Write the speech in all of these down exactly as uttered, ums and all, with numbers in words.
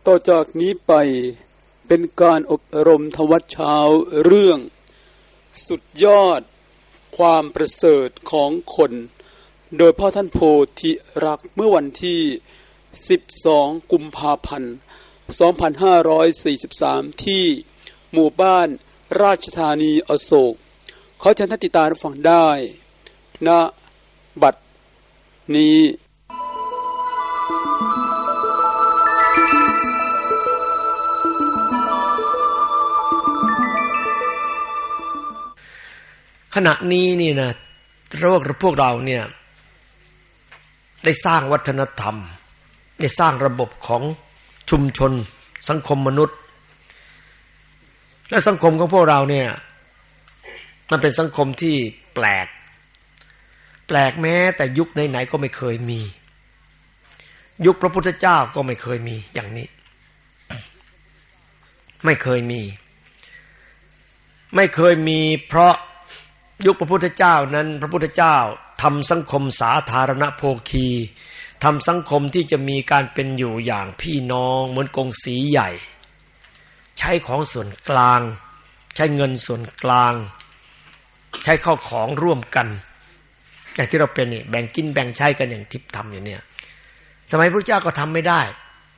ต่อจากนี้ไปเป็นการอบรมธรรมวัดเช้าเรื่องสุดยอดความประเสริฐของคนโดยพ่อท่านโพธิรักษ์เมื่อวันที่สิบสองกุมภาพันธ์สองพันห้าร้อยสี่สิบสามที่หมู่บ้านราชธานีอโศกขอเชิญท่านติดตามรับฟังได้ณบัดนี้ขณะนี้นี่นะพวกพวกเราเนี่ยได้สร้างวัฒนธรรมได้สร้างระบบของชุมชนสังคมมนุษย์และสังคมของพวกเราเนี่ยมันเป็นสังคมที่แปลกแปลกแม้แต่ยุคไหนๆก็ไม่เคยมียุคพระพุทธเจ้าก็ไม่เคยมีอย่างนี้ไม่เคยมีไม่เคยมีเพราะยุคพระพุทธเจ้านั้นพระพุทธเจ้าทำสังคมสาธารณโภคีทำสังคมที่จะมีการเป็นอยู่อย่างพี่น้องเหมือนกงสีใหญ่ใช้ของส่วนกลางใช้เงินส่วนกลางใช้ข้าวของร่วมกันอย่างที่เราเป็นนี่แบ่งกินแบ่งใช้กันอย่างทิพย์ทำอยู่เนี่ยสมัยพระเจ้าก็ทำไม่ได้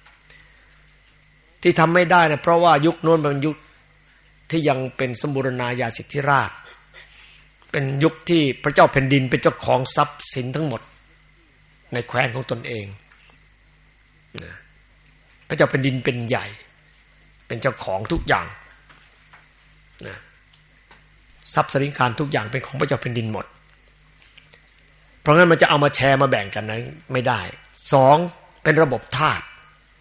ที่ทำไม่ได้นะเพราะว่ายุคโน้นเป็นยุคที่ยังเป็นสมบูรณาญาสิทธิราชย์เป็นยุคที่พระเจ้าแผ่นดินเป็นเจ้าของทรัพย์สินทั้งหมดในแคว้นของตนเองนะพระเจ้าแผ่นดินเป็นใหญ่เป็นเจ้าของทุกอย่างนะทรัพย์สินการทุกอย่างเป็นของพระเจ้าแผ่นดินหมดเพราะงั้นมันจะเอามาแชร์มาแบ่งกันนั้นไม่ได้สองเป็นระบบทาส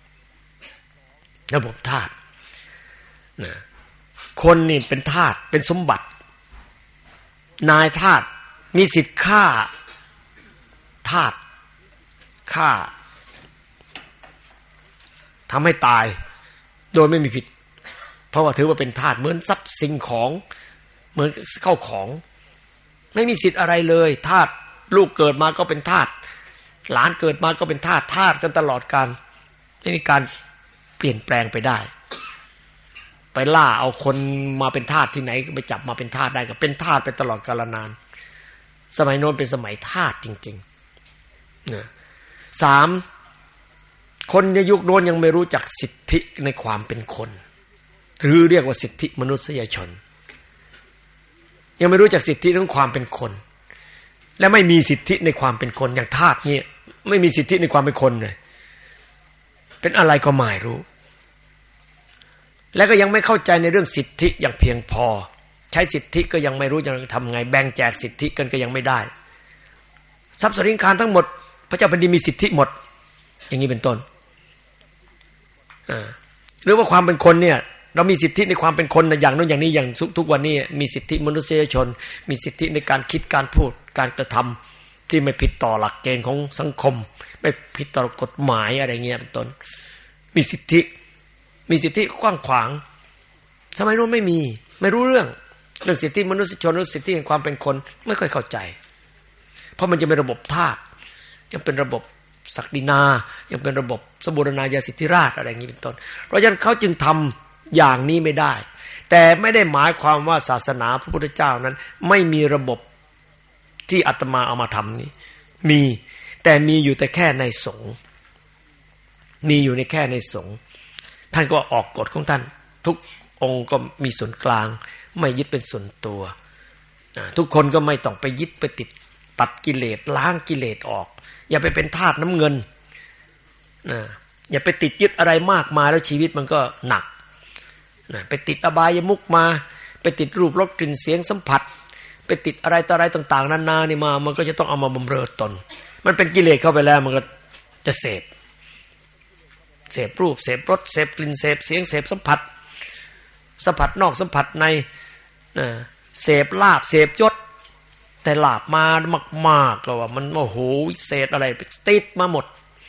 ระบบทาสนะคนนี่เป็นทาสเป็นสมบัตินายทาสมีสิทธิ์ฆ่าทาสฆ่าทำให้ตายโดยไม่มีผิดเพราะว่าถือว่าเป็นทาสเหมือนทรัพย์สิ่งของเหมือนเข้าของไม่มีสิทธิ์อะไรเลยทาสลูกเกิดมาก็เป็นทาสหลานเกิดมาก็เป็นทาสทาสกันตลอดกาลไม่มีการเปลี่ยนแปลงไปได้ไปล่าเอาคนมาเป็นทาสที่ไหนก็ไปจับมาเป็นทาสได้ก็เป็นทาสไปตลอดกาลนานสมัยโน้นเป็นสมัยทาสจริงๆนะสามคนในยุคโน้นยังไม่รู้จักสิทธิในความเป็นคนหรือเรียกว่าสิทธิมนุษยชนยังไม่รู้จักสิทธิของความเป็นคนและไม่มีสิทธิในความเป็นคนอย่างทาสเนี่ยไม่มีสิทธิในความเป็นคนเลยเป็นอะไรก็ไม่รู้และก็ยังไม่เข้าใจในเรื่องสิทธิอย่างเพียงพอใช้สิทธิก็ยังไม่รู้จะทำไงแบ่งแจกสิทธิกันก็ยังไม่ได้ทรัพย์สินการทั้งหมดพระเจ้าแผ่นดินมีสิทธิหมดอย่างนี้เป็นต้นอ่าหรือว่าความเป็นคนเนี่ยเรามีสิทธิในความเป็นคนนะอย่างโน้นอย่างนี้อย่างทุกวันนี้มีสิทธิมนุษยชนมีสิทธิในการคิดการพูดการกระทำที่ไม่ผิดต่อหลักเกณฑ์ของสังคมไม่ผิดต่อกฎหมายอะไรเงี้ยเป็นต้นมีสิทธิมีสิทธิกว้างขวางสมัยโน้นไม่มีไม่รู้เรื่องเรื่องสิทธิมนุษยชนหรือสิทธิแห่งความเป็นคนไม่ค่อยเข้าใจเพราะมันจะเป็นระบบทาสยังเป็นระบบศักดินายังเป็นระบบสมบูรณาญาสิทธิราชย์อะไรอย่างนี้เป็นต้นเพราะฉะนั้นเขาจึงทำอย่างนี้ไม่ได้แต่ไม่ได้หมายความว่าศาสนาพระพุทธเจ้านั้นไม่มีระบบที่อาตมาเอามาทำนี้มีแต่มีอยู่แต่แค่ในสงฆ์มีอยู่ในแค่ในสงฆ์ท่านก็ออกกฎของท่านทุกองค์ก็มีส่วนกลางไม่ยึดเป็นส่วนตัวทุกคนก็ไม่ต้องไปยึดไปติดตัดกิเลสล้างกิเลสออกอย่าไปเป็นทาสน้ำเงินนะอย่าไปติดยึดอะไรมากมายแล้วชีวิตมันก็หนักนะไปติดอบายมุขมาไปติดรูปรสกลิ่นเสียงสัมผัสไปติดอะไรต่ออะไรต่างๆนานานี่มามันก็จะต้องเอามาบำเรอตนมันเป็นกิเลสเข้าไปแล้วมันก็จะเสพเสพรูปเสพรสเสพกลิ่นเสพเสียงเสพสัมผัสสัมผัสนอกสัมผัสในนะเสพลาภเสพยศแต่ลาภมามากๆก็ว่ามันโอ้โหวิเศษอะไรติดมาหมด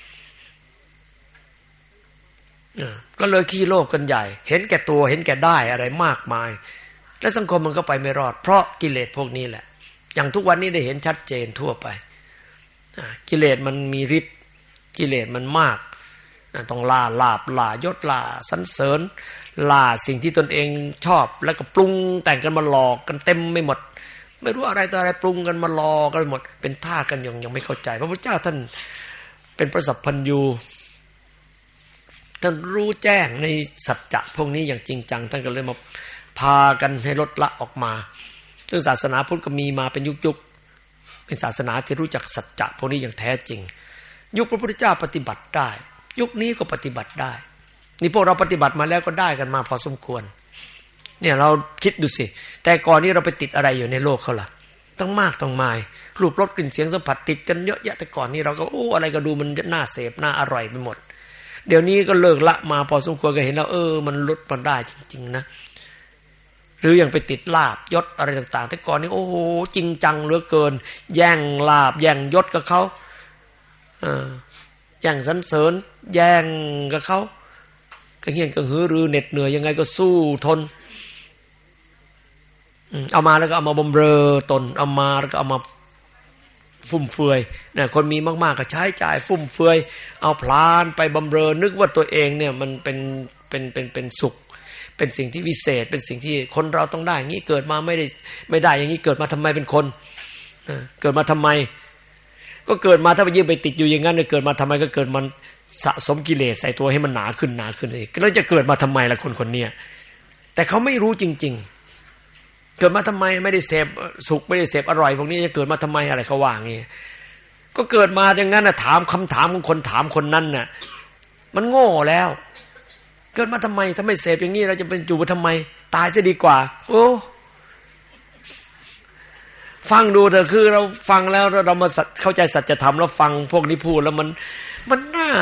ก็เลยขี้โลภกันใหญ่เห็นแก่ตัวเห็นแก่ได้อะไรมากมายและสังคมมันก็ไปไม่รอดเพราะกิเลสพวกนี้แหละอย่างทุกวันนี้ได้เห็นชัดเจนทั่วไปกิเลสมันมีฤทธิ์กิเลสมันมากต้องล่าลาบล่ายศล่าสรรเสริญล่าสิ่งที่ตนเองชอบแล้วก็ปรุงแต่งกันมาหลอกกันเต็มไม่หมดไม่รู้อะไรต่ออะไรปรุงกันมาหลอกกันหมดเป็นทาสกันยังยังไม่เข้าใจพระพุทธเจ้าท่านเป็นพระสัพพัญญูท่านรู้แจ้งในสัจจะพวกนี้อย่างจริงจังท่านก็เลยมาพากันให้ลดละออกมาซึ่งศาสนาพุทธก็มีมาเป็นยุคๆเป็นศาสนาที่รู้จักสัจจะพวกนี้อย่างแท้จริงยุคพระพุทธเจ้าปฏิบัติได้ยุคนี้ก็ปฏิบัติได้นี่พวกเราปฏิบัติมาแล้วก็ได้กันมาพอสมควรเนี่ยเราคิดดูสิแต่ก่อนนี้เราไปติดอะไรอยู่ในโลกเขาล่ะต้องมากต้องมายรูปรสกลิ่นเสียงสัมผัสติดกันเยอะแยะแต่ก่อนนี้เราก็โอ้อะไรก็ดูมันน่าเสพน่าอร่อยไปหมดเดี๋ยวนี้ก็เลิกละมาพอสมควรก็เห็นแล้วเออมันลดมันได้จริงๆนะหรือยังไปติดลาภยศอะไรต่างๆแต่ก่อนนี้โอ้โหจริงจังเหลือเกินแย่งลาภแย่งยศกับเขาเออแย่งสรรเสริญแย่งกับเขาก็เหี้ยนก็หือรือเหน็ดเหนื่อยยังไงก็สู้ทนเอามาแล้วก็เอามาบำเรอตนเอามาแล้วก็เอามาฟุ่มเฟือยนะคนมีมากๆก็ใช้จ่ายฟุ่มเฟือยเอาพลานไปบำเรอนึกว่าตัวเองเนี่ยมันเป็นเป็นเป็นเป็นสุขเป็นสิ่งที่วิเศษเป็นสิ่งที่คนเราต้องได้อย่างนี้เกิดมาไม่ได้ไม่ได้อย่างนี้เกิดมาทำไมเป็นคนเกิดมาทำไมก็เกิดมาถ้าไปยิ่งไปติดอยู่อย่างนั้นเนี่ยเกิดมาทำไมก็เกิดมันสะสมกิเลสใส่ตัวให้มันหนาขึ้นหนาขึ้นอีกแล้วจะเกิดมาทำไมล่ะคนคนนี้แต่เขาไม่รู้จริงๆเกิดมาทำไมไม่ได้เสพสุขไม่ได้เสพอร่อยพวกนี้จะเกิดมาทำไมอะไรเขาว่างี้ก็เกิดมาอย่างนั้นน่ะถามคำถามของคนถามคนนั้นน่ะมันโง่แล้วเกิดมาทำไมถ้าไม่เสพอย่างนี้เราจะเป็นอยู่ทำไมตายซะดีกว่าโอ้ฟังดูเถอะคือเราฟังแล้วเรามาเข้าใจสัจธรรมแล้วฟังพวกนี้พูดแล้วมันมันน่า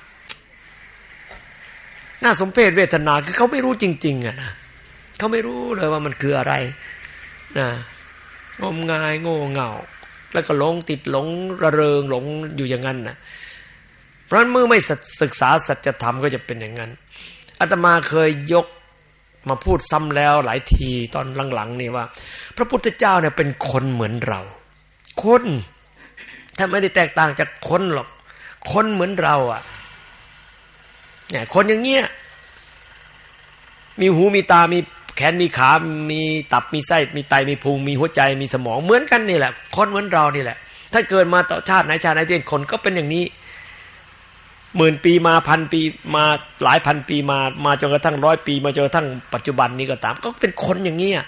น่าสมเพชเวทนาคือเขาไม่รู้จริงๆอ่ะนะเขาไม่รู้เลยว่ามันคืออะไรนะงมงายโง่เง่าแล้วก็หลงติดหลงระเริงหลงอยู่อย่างนั้นนะเพราะฉะนั้นเมื่อไม่ศึกษาสัจธรรมก็จะเป็นอย่างนั้นอาตมาเคยยกมาพูดซ้ำแล้วหลายทีตอนหลังๆนี่ว่าพระพุทธเจ้าเนี่ยเป็นคนเหมือนเราคนถ้าไม่ได้แตกต่างจากคนหรอกคนเหมือนเราอ่ะเนี่ยคนอย่างเงี้ยมีหูมีตามีแขนมีขามีตับมีไส้มีไตมีพุงมีหัวใจมีสมองเหมือนกันนี่แหละคนเหมือนเรานี่แหละถ้าเกิดมาต่อชาติไหนชาติไหนที่เป็นคนก็เป็นอย่างนี้หมื่นปีมาพันปีมาหลายพันปีมามาจนกระทั่งร้อยปีมาจนกระทั่งปัจจุบันนี้ก็ตามก็เป็นคนอย่างนี้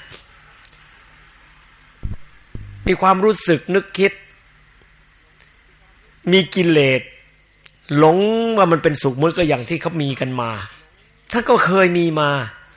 มีความรู้สึกนึกคิดมีกิเลสหลงว่ามันเป็นสุขเหมือนกับอย่างที่เขามีกันมาท่านก็เคยมีมา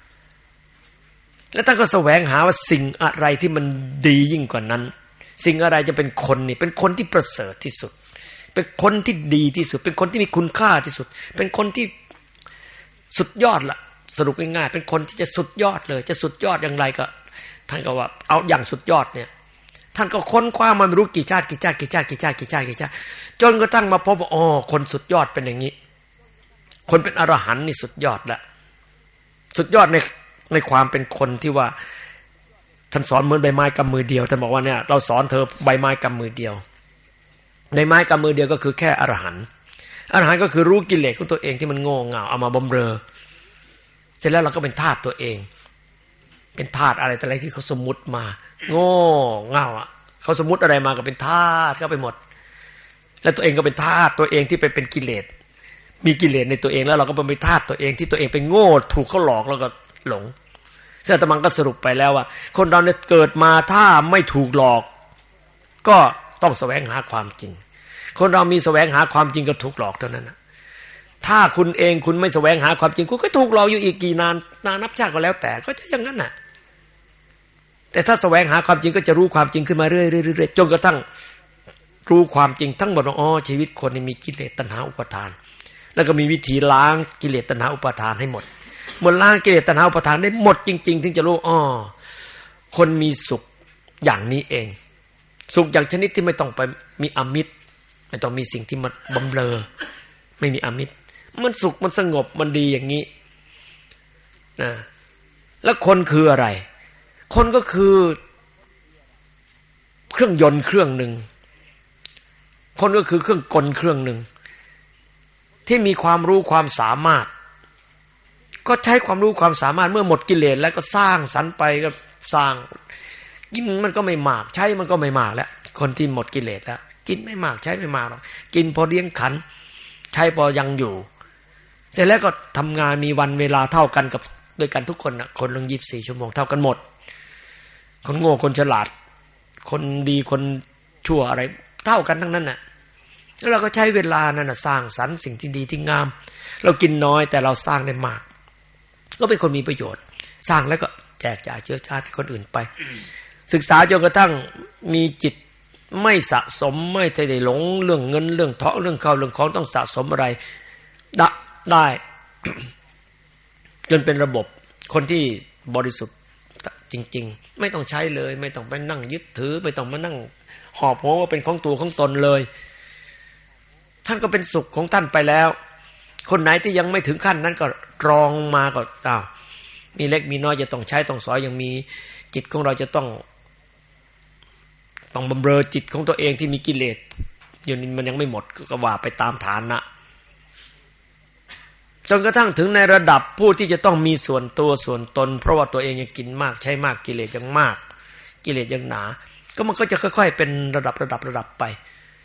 แล้วท่านก็แสวงหาว่าสิ่งอะไรที่มันดียิ่งกว่านั้นสิ่งอะไรจะเป็นคนนี่เป็นคนที่ประเสริฐที่สุดเป็นคนที่ดีที่สุดเป็นคนที่มีคุณค่าที่สุดเป็นคนที่สุดยอดละสรุปง่ายๆเป็นคนที่จะสุดยอดเลยจะสุดยอดอย่างไรก็ท่านก็ว่าเอาอย่างสุดยอดเนี่ยท่านก็ค้นคว้ามาไม่รู้กี่ชาติกี่ชาติกี่ชาติกี่ชาติกี่ชาติกี่ชาติจนกระทั่งมาพบว่าอ๋อคนสุดยอดเป็นอย่างนี้คนเป็นอรหันต์นี่สุดยอดละสุดยอดในในความเป็นคนที่ว่าท่านสอนเหมือนใบไม้กำมือเดียวท่านบอกว่าเนี่ยเราสอนเธอใบไม้กำมือเดียวในไม้กำมือเดียวก็คือแค่อรหันต์อรหันต์ก็คือรู้กิเลสของตัวเองที่มันโง่เง่าเอามาบำเรอเสร็จแล้วเราก็เป็นทาสตัวเองเป็นทาสอะไรแต่อะไรที่เขาสมมุติมาโง่เง่าอ่ะเขาสมมุติอะไรมาก็เป็นทาสเข้าไปหมดแล้วตัวเองก็เป็นทาสตัวเองที่ไปเป็นกิเลสมีกิเลสในตัวเองแล้วเราก็เป็นทาสตัวเองที่ตัวเองเป็นโง่ถูกเขาหลอกแล้วก็หลงซึ่งอาตมาก็สรุปไปแล้วว่าคนเราเนี่ยเกิดมาถ้าไม่ถูกหลอกก็ต้องแสวงหาความจริงคนเรามีแสวงหาความจริงก็ถูกหลอกเท่านั้นนะถ้าคุณเองคุณไม่แสวงหาความจริงคุณก็ถูกหลอกอยู่อีกกี่นานนานนับชาติก็แล้วแต่ก็จะอย่างนั้นน่ะแต่ถ้าแสวงหาความจริงก็จะรู้ความจริงขึ้นมาเรื่อยๆจนกระทั่งรู้ความจริงทั้งหมดว่าอ๋อชีวิตคนนี่มีกิเลสตัณหาอุปาทานแล้วก็มีวิธีล้างกิเลสตัณหาอุปาทานให้หมดเมื่อล้างกิเลสตัณหาอุปาทานได้หมดจริงๆถึงจะรู้อ๋อคนมีสุขอย่างนี้เองสุขอย่างชนิดที่ไม่ต้องไปมีอมิตรไม่ต้องมีสิ่งที่มาบำเรอไม่มีอมิตรมันสุขมันสงบมันดีอย่างนี้นะแล้วคนคืออะไรคนก็คือเครื่องยนต์เครื่องหนึ่งคนก็คือเครื่องกลเครื่องหนึ่งที่มีความรู้ความสามารถก็ใช้ความรู้ความสามารถเมื่อหมดกิเลสแล้วก็สร้างสรรค์ไปก็สร้างกินมันก็ไม่มากใช้มันก็ไม่มากแล้วคนที่หมดกิเลสแล้วกินไม่มากใช้ไม่มากหรอกกินพอเลี้ยงขันใช้พอยังอยู่เสร็จแล้วก็ทำงานมีวันเวลาเท่ากันกับด้วยกันทุกคนนะคนลงยี่สิบสี่ชั่วโมงเท่ากันหมดคนโง่คนฉลาดคนดีคนชั่วอะไรเท่ากันทั้งนั้นน่ะแล้วเราก็ใช้เวลานั้นน่ะสร้างสรรค์สิ่งที่ดีที่งามเรากินน้อยแต่เราสร้างได้มากก็เป็นคนมีประโยชน์สร้างแล้วก็แจกจ่ายเชื้อชาติคนอื่นไปศึกษาจนกระทั่งมีจิตไม่สะสมไม่ได้หลงเรื่องเงินเรื่องทองเรื่องข้าวเรื่องของต้องสะสมอะไรได้ได้ จนเป็นระบบคนที่บริสุทธิ์จริงๆไม่ต้องใช้เลยไม่ต้องไปนั่งยึดถือไม่ต้องมานั่งหอบโหว่าเป็นของตัวของตนเลยท่านก็เป็นสุขของท่านไปแล้วคนไหนที่ยังไม่ถึงขั้นนั้นก็รองมาก็อ้าวมีเล็กมีน้อยจะต้องใช้ต้องสอยยังมีจิตของเราจะต้องต้องบำเรอจิตของตัวเองที่มีกิเลสอยู่นี่มันยังไม่หมดก็ว่าไปตามฐานะจนกระทั่งถึงในระดับผู้ที่จะต้องมีส่วนตัวส่วนตนเพราะว่าตัวเองยังกินมากใช้มากกิเลสยังมากกิเลสยังหนาก็มันก็จะค่อยๆเป็นระดับระดับระดับไป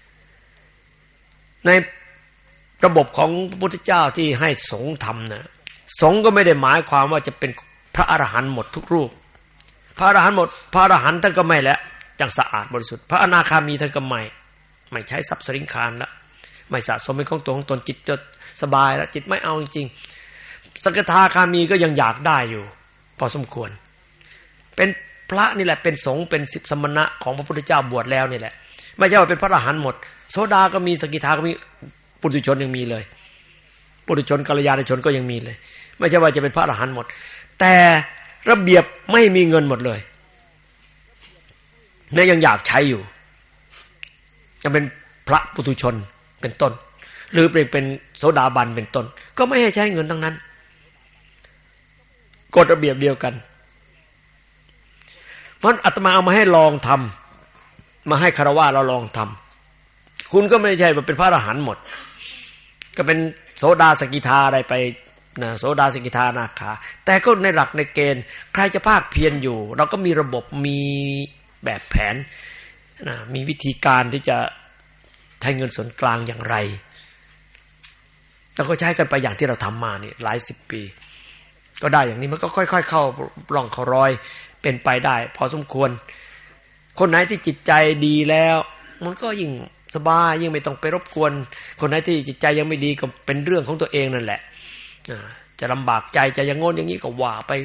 ในระบบของพระพุทธเจ้าที่ให้สงฆ์ทำนะสงฆ์ก็ไม่ได้หมายความว่าจะเป็นพระอรหันต์หมดทุกรูปพระอรหันต์หมดพระอรหันต์ท่านก็ไม่แล้วจังสะอาดบริสุทธิ์พระอนาคามีท่านก็ไม่ไม่ใช้ทรัพย์สินคารละไม่สะสมเป็นของตัวของตนจิตจะสบายแล้วจิตไม่เอาจริงๆสกทาคามีก็ยังอยากได้อยู่พอสมควรเป็นพระนี่แหละเป็นสงฆ์เป็นสิบสมณะของพระพุทธเจ้าบวชแล้วนี่แหละไม่ใช่ว่าเป็นพระอรหันต์หมดโสดาก็มีสกิทาก็มีปุถุชนยังมีเลยปุถุชนกัลยาณชนก็ยังมีเลยไม่ใช่ว่าจะเป็นพระอรหันต์หมดแต่ระเบียบไม่มีเงินหมดเลยแม้ยังอยากใช้อยู่ยังเป็นพระปุถุชนเป็นต้นหรือเป็นเป็นโสดาบันเป็นต้นก็ไม่ให้ใช้เงินทั้งนั้นกฎระเบียบเดียวกันเพราะอาตมาเอามาให้ลองทำมาให้คฤหัสถ์เราลองทำคุณก็ไม่ใช่ว่าเป็นพระอรหันต์หมดก็เป็นโสดาสกิทาอะไรไปนะโสดาสกิทานาคาแต่ก็ในหลักในเกณฑ์ใครจะภาคเพียรอยู่เราก็มีระบบมีแบบแผนนะมีวิธีการที่จะใช้เงินส่วนกลางอย่างไรเราก็ใช้กันไปอย่างที่เราทำมานี่หลายสิบปีก็ได้อย่างนี้มันก็ค่อยๆเข้าร่องเข้ารอยเป็นไปได้พอสมควรคนไหนที่จิตใจดีแล้วมันก็ยิ่งสบายยิ่งไม่ต้องไปรบกวนคนไหนที่จิตใจยังไม่ดีก็เป็นเรื่องของตัวเองนั่นแหละจะลำบากใจจะยังโง่อย่างนี้ก็ว่าไป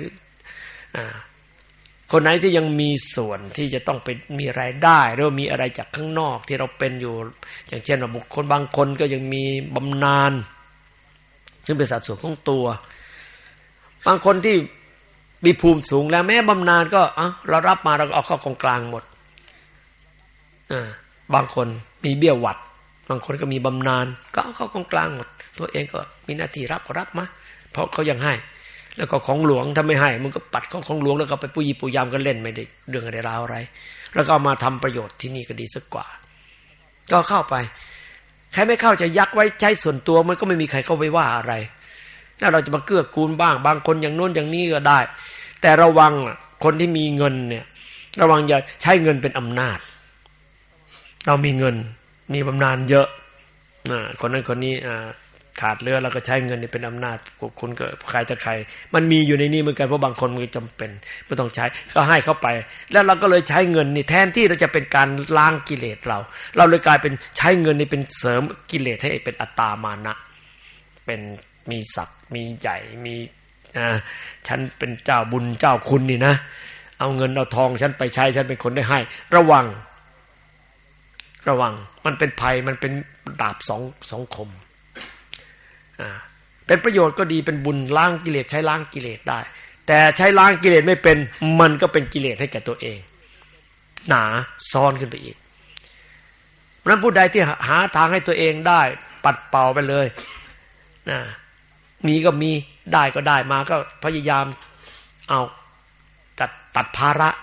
คนไหนที่ยังมีส่วนที่จะต้องไปมีรายได้หรือมีอะไรจากข้างนอกที่เราเป็นอยู่อย่างเช่นว่าบุคคลบางคนก็ยังมีบำนาญซึ่งเป็นสัดส่วนของตัวบางคนที่มีภูมิสูงแล้วแม้บำนาญก็อ่ะเรารับมาเราเอาเข้ากองกลางหมดอ่าบางคนมีเบี้ยหวัดบางคนก็มีบำนาญก็เอาเข้ากองกลางหมดตัวเองก็มีหน้าที่รับก็รับมาเพราะเขายังให้แล้วก็ของหลวงถ้าไม่ให้มันก็ปัดของของหลวงแล้วก็ไปปุยปุยยามกันเล่นไม่ได้เรื่องอะไรราวอะไรแล้วก็เอามาทำประโยชน์ที่นี่ก็ดีสักกว่าก็เข้าไปใครไม่เข้าจะยักไว้ใช้ส่วนตัวมันก็ไม่มีใครเข้าไปว่าอะไรถ้าเราจะมาเกื้อกูลบ้างบางคนอย่างโน้นอย่างนี้ก็ได้แต่ระวังคนที่มีเงินเนี่ยระวังอย่าใช้เงินเป็นอำนาจเรามีเงินมีบำนาญเยอะนะคนนั้นคนนี้อ่าขาดเรือแล้วก็ใช้เงินนี่เป็นอำนาจคุณก็ใครจะใครมันมีอยู่ในนี้เหมือนกันเพราะบางคนมันจำเป็นไม่ต้องใช้ก็ให้เข้าไปแล้วเราก็เลยใช้เงินนี่แทนที่เราจะเป็นการล้างกิเลสเราเราเลยกลายเป็นใช้เงินนี่เป็นเสริมกิเลสให้เป็นอัตตามานะเป็นมีศักดิ์มีใหญ่มีอ่าฉันเป็นเจ้าบุญเจ้าคุณนี่นะเอาเงินเอาทองฉันไปใช้ฉันเป็นคนได้ให้ระวังระวังมันเป็นภัยมันเป็นดาบสองสองคมอ่าเป็นประโยชน์ก็ดีเป็นบุญล้างกิเลสใช้ล้างกิเลสได้แต่ใช้ล้างกิเลสไม่เป็นมันก็เป็นกิเลสให้แก่ตัวเองหนาซ้อนขึ้นไปอีกเพราะฉะนั้นผู้ใดที่หาทางให้ตัวเองได้ปัดเป่าไปเลยนะมีก็มีได้ก็ได้มาก็พยายามเอาตัดตัดภาระ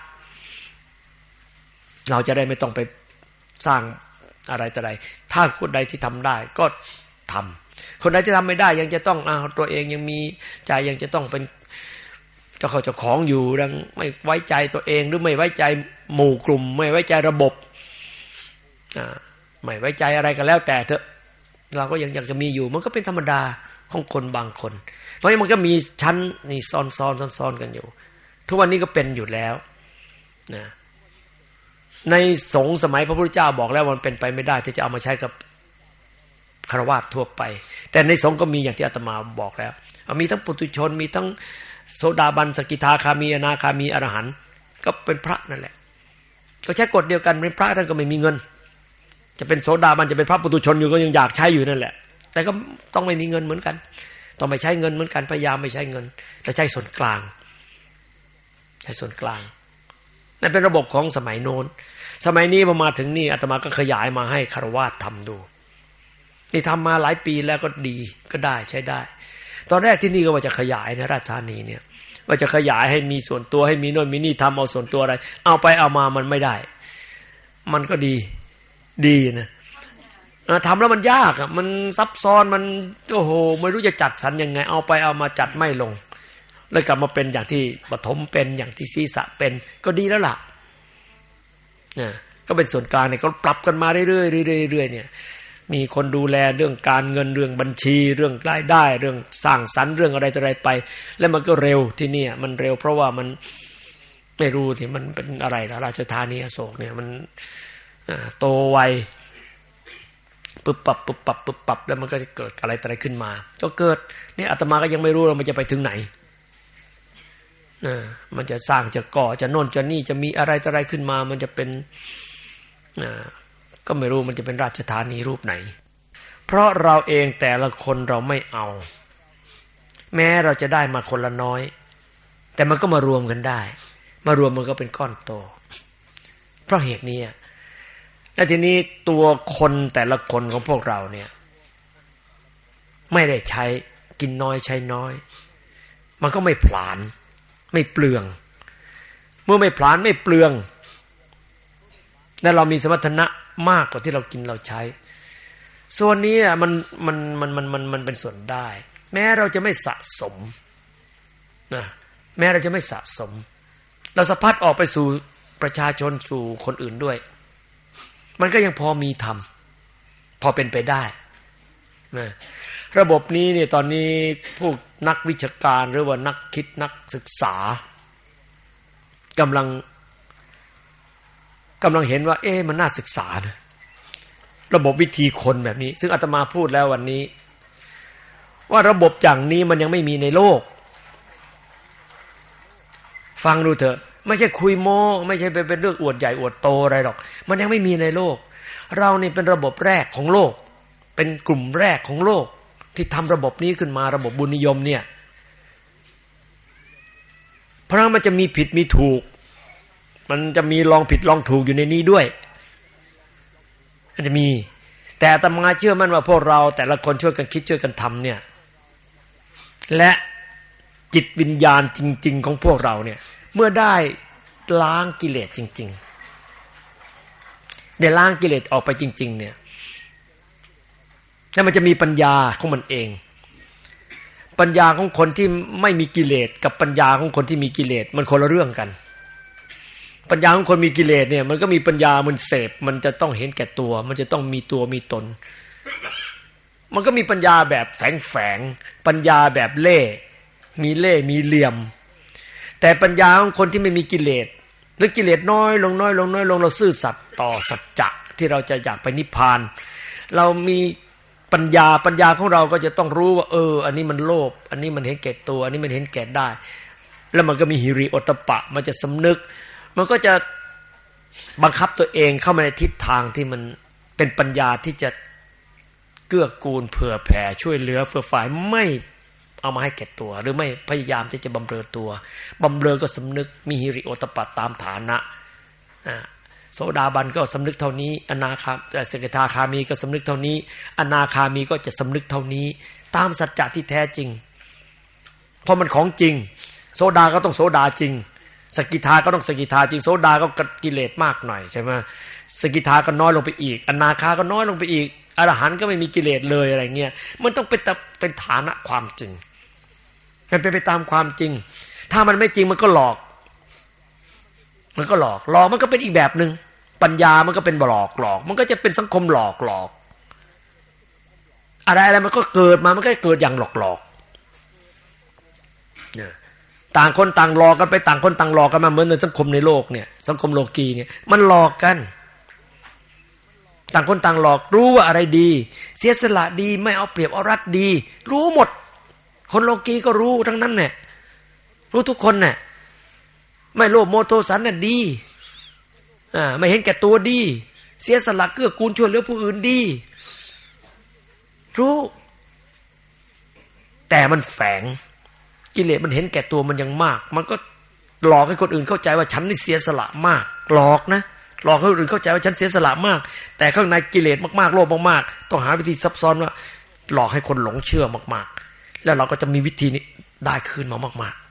เราจะได้ไม่ต้องไปสร้างอะไรต่ออะไรถ้าคนใดที่ทำได้ก็ทำคนไหนที่ทำไม่ได้ยังจะต้องอ้าวตัวเองยังมีใจยังจะต้องเป็นเจ้าเข้าเจ้าของอยู่ยังไม่ไว้ใจตัวเองหรือไม่ไว้ใจหมู่กลุ่มไม่ไว้ใจระบบอ่าไม่ไว้ใจอะไรก็แล้วแต่เถอะเราก็ยังอยากจะมีอยู่มันก็เป็นธรรมดาของคนบางคนเพราะมันก็มีชั้นนี่ซ้อนซ้อนซ้อนซ้อนกันอยู่ทุกวันนี้ก็เป็นอยู่แล้วนะในสงฆ์สมัยพระพุทธเจ้าบอกแล้วมันเป็นไปไม่ได้ที่จะเอามาใช้กับฆราวาสทั่วไปแต่ในสงฆ์ก็มีอย่างที่อาตมาบอกแล้วมีทั้งปุถุชนมีทั้งโสดาบันสกิทาคามีอนาคามีอรหันต์ก็เป็นพระนั่นแหละก็ใช้กฎเดียวกันเป็นพระท่านก็ไม่มีเงินจะเป็นโสดาบันจะเป็นพระปุถุชนอยู่ก็ยังอยากใช้อยู่นั่นแหละแต่ก็ต้องไม่มีเงินเหมือนกันต้องไม่ใช้เงินเหมือนกันพยายามไม่ใช้เงินแต่ใช้ส่วนกลางใช้ส่วนกลางนั่นเป็นระบบของสมัยโน้นสมัยนี้มามาถึงนี่อาตมาก็ขยายมาให้ฆราวาสทำดูนี่ทำมาหลายปีแล้วก็ดีก็ได้ใช้ได้ตอนแรกที่นี่ก็ว่าจะขยายนะราชธานีเนี่ยว่าจะขยายให้มีส่วนตัวให้มีโน่นมีนี่ทำเอาส่วนตัวอะไรเอาไปเอามามันไม่ได้มันก็ดีดีนะทำแล้วมันยากอ่ะมันซับซ้อนมันโอ้โหไม่รู้จะจัดสรรยังไงเอาไปเอามาจัดไม่ลงแล้วกลับมาเป็นอย่างที่ปฐมเป็นอย่างที่ศีรษะเป็นก็ดีแล้วล่ะนะก็เป็นส่วนกลางเนี่ยก็ปรับกันมาเรื่อยๆเรื่อยๆเนี่ยมีคนดูแลเรื่องการเงินเรื่องบัญชีเรื่องรายได้เรื่องสร้างสรรค์เรื่องอะไรต่ออะไรไปแล้วมันก็เร็วที่นี่มันเร็วเพราะว่ามันไม่รู้ที่มันเป็นอะไรล่ะราชธานีอโศกเนี่ยมันโตไวปึ๊บปับปึ๊บปับปึ๊บปับแล้วมันก็จะเกิดอะไรอะไรขึ้นมาก็เกิดนี่อาตมาก็ยังไม่รู้ว่ามันจะไปถึงไหนนะมันจะสร้างจะก่อจะโน่นจะนี่จะมีอะไรอะไรขึ้นมามันจะเป็นนะก็ไม่รู้มันจะเป็นราชธานีรูปไหนเพราะเราเองแต่ละคนเราไม่เอาแม้เราจะได้มาคนละน้อยแต่มันก็มารวมกันได้มารวมมันก็เป็นก้อนโตเพราะเหตุนี้และทีนี้ตัวคนแต่ละคนของพวกเราเนี่ยไม่ได้ใช้กินน้อยใช้น้อยมันก็ไม่ผลาญไม่เปลืองเมื่อไม่ผลาญไม่เปลืองและเรามีสมรรถนะมากกว่าที่เรากินเราใช้ส่วนนี้อ่ะมันมันมันมันมันมันเป็นส่วนได้แม้เราจะไม่สะสมนะแม้เราจะไม่สะสมเราสะพัดออกไปสู่ประชาชนสู่คนอื่นด้วยมันก็ยังพอมีทำพอเป็นไปได้นะระบบนี้เนี่ยตอนนี้พวกนักวิชาการหรือว่านักคิดนักศึกษากำลังกำลังเห็นว่าเอ๊ะมันน่าศึกษานะระบบวิธีคนแบบนี้ซึ่งอาตมาพูดแล้ววันนี้ว่าระบบอย่างนี้มันยังไม่มีในโลกฟังดูเถอะไม่ใช่คุยโม้ไม่ใช่เป็นเรื่องอวดใหญ่อวดโตอะไรหรอกมันยังไม่มีในโลกเรานี่เป็นระบบแรกของโลกเป็นกลุ่มแรกของโลกที่ทำระบบนี้ขึ้นมาระบบบุญนิยมเนี่ยเพราะมันจะมีผิดมีถูกมันจะมีลองผิดลองถูกอยู่ในนี้ด้วยมันจะมีแต่อาตมาเชื่อมั่นว่าพวกเราแต่ละคนช่วยกันคิดช่วยกันทำเนี่ยและจิตวิญญาณจริงๆของพวกเราเนี่ยเมื่อได้ล้างกิเลสจริงๆได้ล้างกิเลสออกไปจริงๆเนี่ยแล้วมันจะมีปัญญาของมันเองปัญญาของคนที่ไม่มีกิเลสกับปัญญาของคนที่มีกิเลสมันคนละเรื่องกันปัญญาของคนมีกิเลสเนี่ยมันก็มีปัญญามันเสพมันจะต้องเห็นแก่ตัวมันจะต้องมีตัวมีตนมันก็มีปัญญาแบบแฝงๆปัญญาแบบเล่มีเล่มีเหลี่ยมแต่ปัญญาของคนที่ไม่มีกิเลสหรือกิเลสน้อยลงน้อยลงน้อยลงเราซื่อสัตย์ต่อสัจจะที่เราจะอยากไปนิพพานเรามีปัญญาปัญญาของเราก็จะต้องรู้ว่าเอออันนี้มันโลภอันนี้มันเห็นแก่ตัวอันนี้มันเห็นแก่ได้แล้วมันก็มีหิริโอตตัปปะมันจะสำนึกมันก็จะบังคับตัวเองเข้ามาในทิศทางที่มันเป็นปัญญาที่จะเกื้อกูลเผื่อแผ่ช่วยเหลือเผื่อฝ่ายไม่เอามาให้แก่ตัวหรือไม่พยายามที่จะบำเรอตัวบำเรอก็สำนึกมีหิริโอตตัปปะตามฐานะโสดาบันก็สำนึกเท่านี้อนาคาสกิทาคามีก็สำนึกเท่านี้อนาคามีก็จะสำนึกเท่านี้ตามสัจจะที่แท้จริงเพราะมันของจริงโสดาก็ต้องโสดาจริงสกิทาก็ต้องสกิทาจริงโสดาก็กิเลสมากหน่อยใช่ไหมสกิทาก็น้อยลงไปอีกอนาคาก็น้อยลงไปอีกอรหันต์ก็ไม่มีกิเลสเลยอะไรเงี้ยมันต้องเป็นเป็นฐานะความจริงมันเป็นไปตามความจริงถ้ามันไม่จริงมันก็หลอกมันก็หลอกหลอกมันก็เป็นอีกแบบนึงปัญญามันก็เป็นหลอกหลอกมันก็จะเป็นสังคมหลอกหลอกอะไรอะไรมันก็เกิดมามันก็เกิดอย่างหลอกหลอกเนี่ยต่างคนต่างหลอกกันไปต่างคนต่างหลอกกันมาเหมือนในสังคมในโลกเนี่ยสังคมโลกีเนี่ยมันหลอกกันต่างคนต่างหลอกรู้ว่าอะไรดีเสียสละดีไม่เอาเปรียบเอารัดดีรู้หมดคนโลกีก็รู้ทั้งนั้นเนี่ยรู้ทุกคนเนี่ยไม่โลภโมโทสันน่ะดีอ่าไม่เห็นแก่ตัวดีเสียสละเกื้อกูลช่วยเหลือผู้อื่นดีรู้แต่มันแฝงกิเลสมันเห็นแก่ตัวมันยังมากมันก็หลอกให้คนอื่นเข้าใจว่าฉันนี่เสียสละมากหลอกนะหลอกให้คนอื่นเข้าใจว่าฉันเสียสละมากแต่ข้างในกิเลสมากๆโลภมากๆต้องหาวิธีซับซ้อนว่าหลอกให้คนหลงเชื่อมากๆแล้วเราก็จะมีวิธีนี้ได้คืนมามากๆ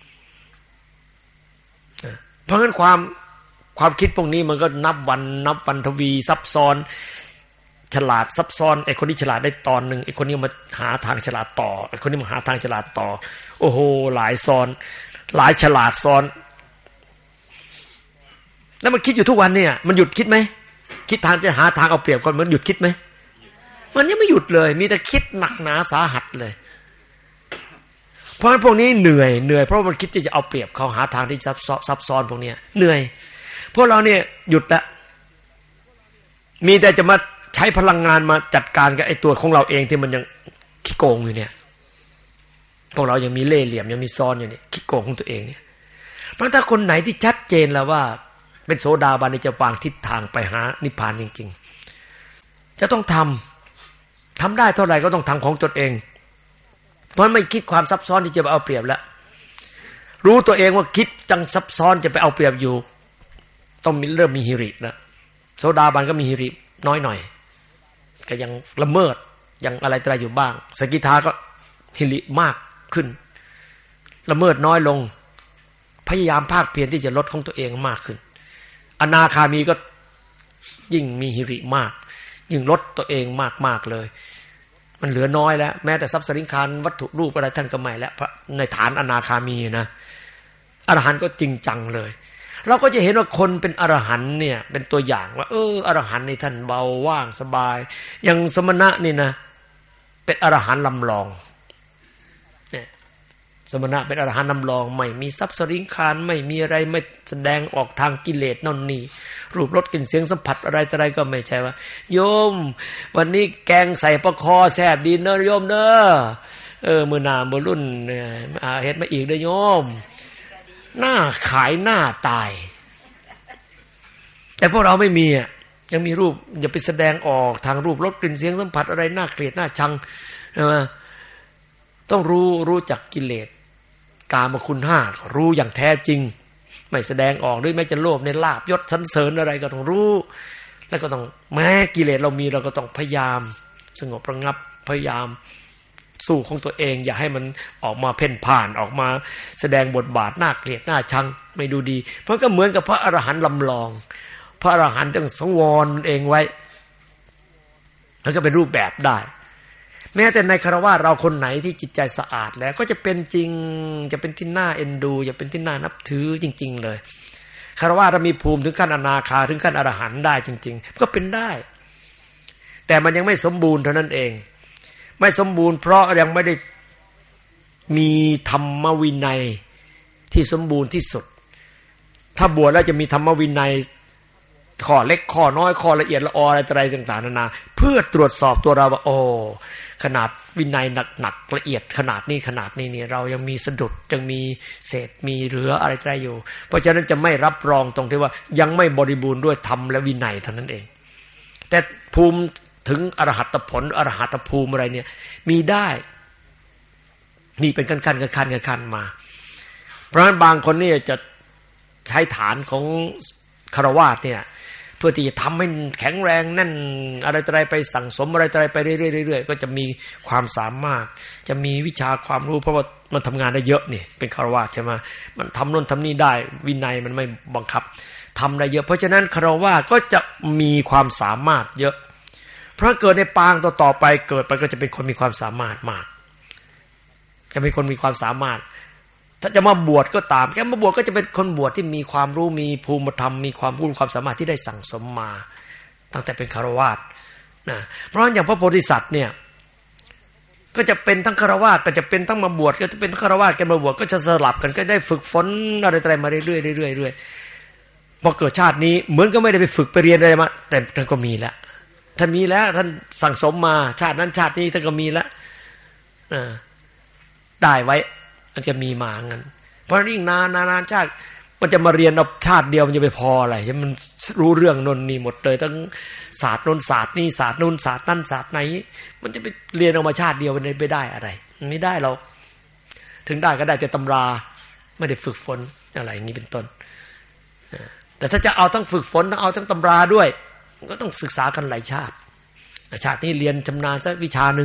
เพราะฉะนั้นความความคิดพวกนี้มันก็นับวันนับวันทวีซับซ้อนฉลาดซับซ้อนไอ้คนนี้ฉลาดได้ตอนนึงไอ้คนนี้มาหาทางฉลาดต่อไอ้คนนี้มาหาทางฉลาดต่อโอ้โหหลายซ้อนหลายฉลาดซ้อนแล้วมันคิดอยู่ทุกวันเนี่ยมันหยุดคิดไหมคิดทางจะหาทางเอาเปรียบก่อนมันหยุดคิดไหมมันยังไม่หยุดเลยมีแต่คิดหนักหนาสาหัสเลยเพราะฉะนั้นพวกนี้เหนื่อยเหนื่อยเพราะมันคิดที่จะเอาเปรียบเขาหาทางที่ซับซ้อนซับซ้อนพวกนี้เหนื่อยพวกเราเนี่ยหยุดละมีแต่จะมาใช้พลังงานมาจัดการกับไอ้ตัวของเราเองที่มันยังขี้โกงอยู่เนี่ยพวกเรายังมีเล่ห์เหลี่ยมยังมีซ้อนอยู่เนี่ยขี้โกงของตัวเองเนี่ยเพราะถ้าคนไหนที่ชัดเจนแล้วว่าเป็นโสดาบันจะวางทิศทางไปหานิพพานจริงๆจะต้องทำทำได้เท่าไหร่ก็ต้องทำของตนเองเพราะไม่คิดความซับซ้อนที่จะไปเอาเปรียบแล้วรู้ตัวเองว่าคิดจังซับซ้อนจะไปเอาเปรียบอยู่ต้องมีเริ่มมีหิริแล้วโสดาบันก็มีหิริน้อยหน่อยก็ยังละเมิดยังอะไรตรายอยู่บ้างสกิทาก็หิริมากขึ้นละเมิดน้อยลงพยายามภาคเพียรที่จะลดของตัวเองมากขึ้นอนาคามีก็ยิ่งมีหิริมากยิ่งลดตัวเองมากๆเลยมันเหลือน้อยแล้วแม้แต่ทรัพย์สินคารวัตถุรูปอะไรท่านก็ไม่แล้วในฐานอนาคามีนะอรหันต์ก็จริงจังเลยเราก็จะเห็นว่าคนเป็นอรหันต์เนี่ยเป็นตัวอย่างว่าเอออรหันต์นี่ท่านเบาว่างสบายอย่างสมณะนี่นะเป็นอรหันต์ลำลองเนี่ยสมณะเป็นอรหันต์ลำลองไม่มีทรัพย์สินคารไม่มีอะไรไม่แสดงออกทางกิเลสนั่นนี่รูปรสกลิ่นเสียงสัมผัสอะไรต่ออะไรก็ไม่ใช่ว่าโยมวันนี้แกงใส่ปลาคอแซ่บดีเนอะโยมเนอะเออมื้อหน้ามื้อรุ่นเฮ็ดมาอีกเด้อโยมหน้าขายหน้าตายแต่พวกเราไม่มีอ่ะยังมีรูปอย่าไปแสดงออกทางรูปรสกลิ่นเสียงสัมผัสอะไรน่าเกลียดน่าชังใช่ไหมต้องรู้รู้จักกิเลสกามคุณห้ารู้อย่างแท้จริงไม่แสดงออกด้วยไม่จะโลภในลาภยศสรรเสริญอะไรก็ต้องรู้แล้วก็ต้องแม้กิเลสเรามีเราก็ต้องพยายามสงบระงับพยายามสู้ของตัวเองอย่าให้มันออกมาเพ่นพ่านออกมาแสดงบทบาทน่าเกลียดน่าชังไม่ดูดีเพราะก็เหมือนกับพระอรหันต์ลำลองพระอรหันต์ต้องสังวรเองไว้แล้วก็เป็นรูปแบบได้แม้แต่ในคฤหัสถ์เราคนไหนที่จิตใจสะอาดแล้วก็จะเป็นจริงจะเป็นที่น่าเอ็นดูจะเป็นที่น่านับถือจริงๆเลยคฤหัสถ์เรามีภูมิถึงขั้นอนาคาถึงขั้นอรหันต์ได้จริงๆก็เป็นได้แต่มันยังไม่สมบูรณ์เท่านั้นเองไม่สมบูรณ์เพราะยังไม่ได้มีธรรมวินัยที่สมบูรณ์ที่สุดถ้าบวชแล้วจะมีธรรมวินัยข้อเล็กข้อน้อยข้อละเอียดละอออะไรต่างๆนานาเพื่อตรวจสอบตัวเราว่าโอ้ขนาดวินัยหนักๆละเอียดขนาดนี้ขนาดนี้เนี่ยเรายังมีสะดุดยังมีเศษมีเหลืออะไรอะไรอยู่เพราะฉะนั้นจะไม่รับรองตรงที่ว่ายังไม่บริบูรณ์ด้วยธรรมและวินัยเท่านั้นเองแต่ภูมิถึงอรหัตผลอรหัตภูมิอะไรเนี่ยมีได้นี่เป็นขั้นๆขั้นๆขั้นๆมาเพราะฉะนั้นบางคนนี่จะใช้ฐานของคฤหัสถ์เนี่ยเพื่อที่จะทำให้แข็งแรงแน่นอะไรต่ออะไรไปสั่งสมอะไรต่ออะไรไปเรื่อยๆๆก็จะมีความสามารถจะมีวิชาความรู้เพราะว่ามันทำงานได้เยอะนี่เป็นคฤหัสถ์ใช่ไหมมันทำโน่นทำนี่ได้วินัยมันไม่บังคับทำได้เยอะเพราะฉะนั้นคฤหัสถ์ก็จะมีความสามารถเยอะเพเพราะเกิดในปางต่อต่อไปเกิดไปก็จะเป็นคนมีความสามารถมากจะเป็นคนมีความสามารถถ้าจะมาบวชก็ตามแค่มาบวชก็จะเป็นคนบวชที่มีความรู้มีภูมิธรรมมีความรู้ความสามารถที่ได้สั่งสมมาตั้งแต่เป็นฆราวาสนะเพราะฉะนั้นอย่างพระโพธิสัตว์เนี่ยก็จะเป็นทั้งฆราวาสก็จะเป็นทั้งมาบวชก็จะเป็นฆราวาสกันมาบวชก็จะสลับกันก็ได้ฝึกฝนอะไรต่ออะไรมาเรื่อยๆเรื่อยๆเรื่อยๆพอเกิดชาตินี้เหมือนก็ไม่ได้ไปฝึกไปเรียนอะไรมาแต่ท่านก็มีแล้วท่านมีแล้วท่านสั่งสมมาชาตินั้นชาตินี้ท่านก็มีแล้วได้ไว้มันจะมีมางั้นเพราะยิ่งนานนานชาติมันจะมาเรียนเอาชาติเดียวมันจะไปพออะไรใช่มันรู้เรื่องนนนี่หมดเลยทั้งศาสตร์นนศาสตร์นี่ศาสตร์นู้นศาสตร์นั่นศาสตร์ไหนมันจะไปเรียนเอามาชาติเดียวมันไปได้อะไรมันไม่ได้เราถึงได้ก็ได้แต่ตำราไม่ได้ฝึกฝนอะไรอย่างนี้เป็นต้นแต่ถ้าจะเอาทั้งฝึกฝนทั้งเอาทั้งตำราด้วยก็ต้องศึกษากันหลายชาติชาตินี้เรียนชำนาญสักวิชานึง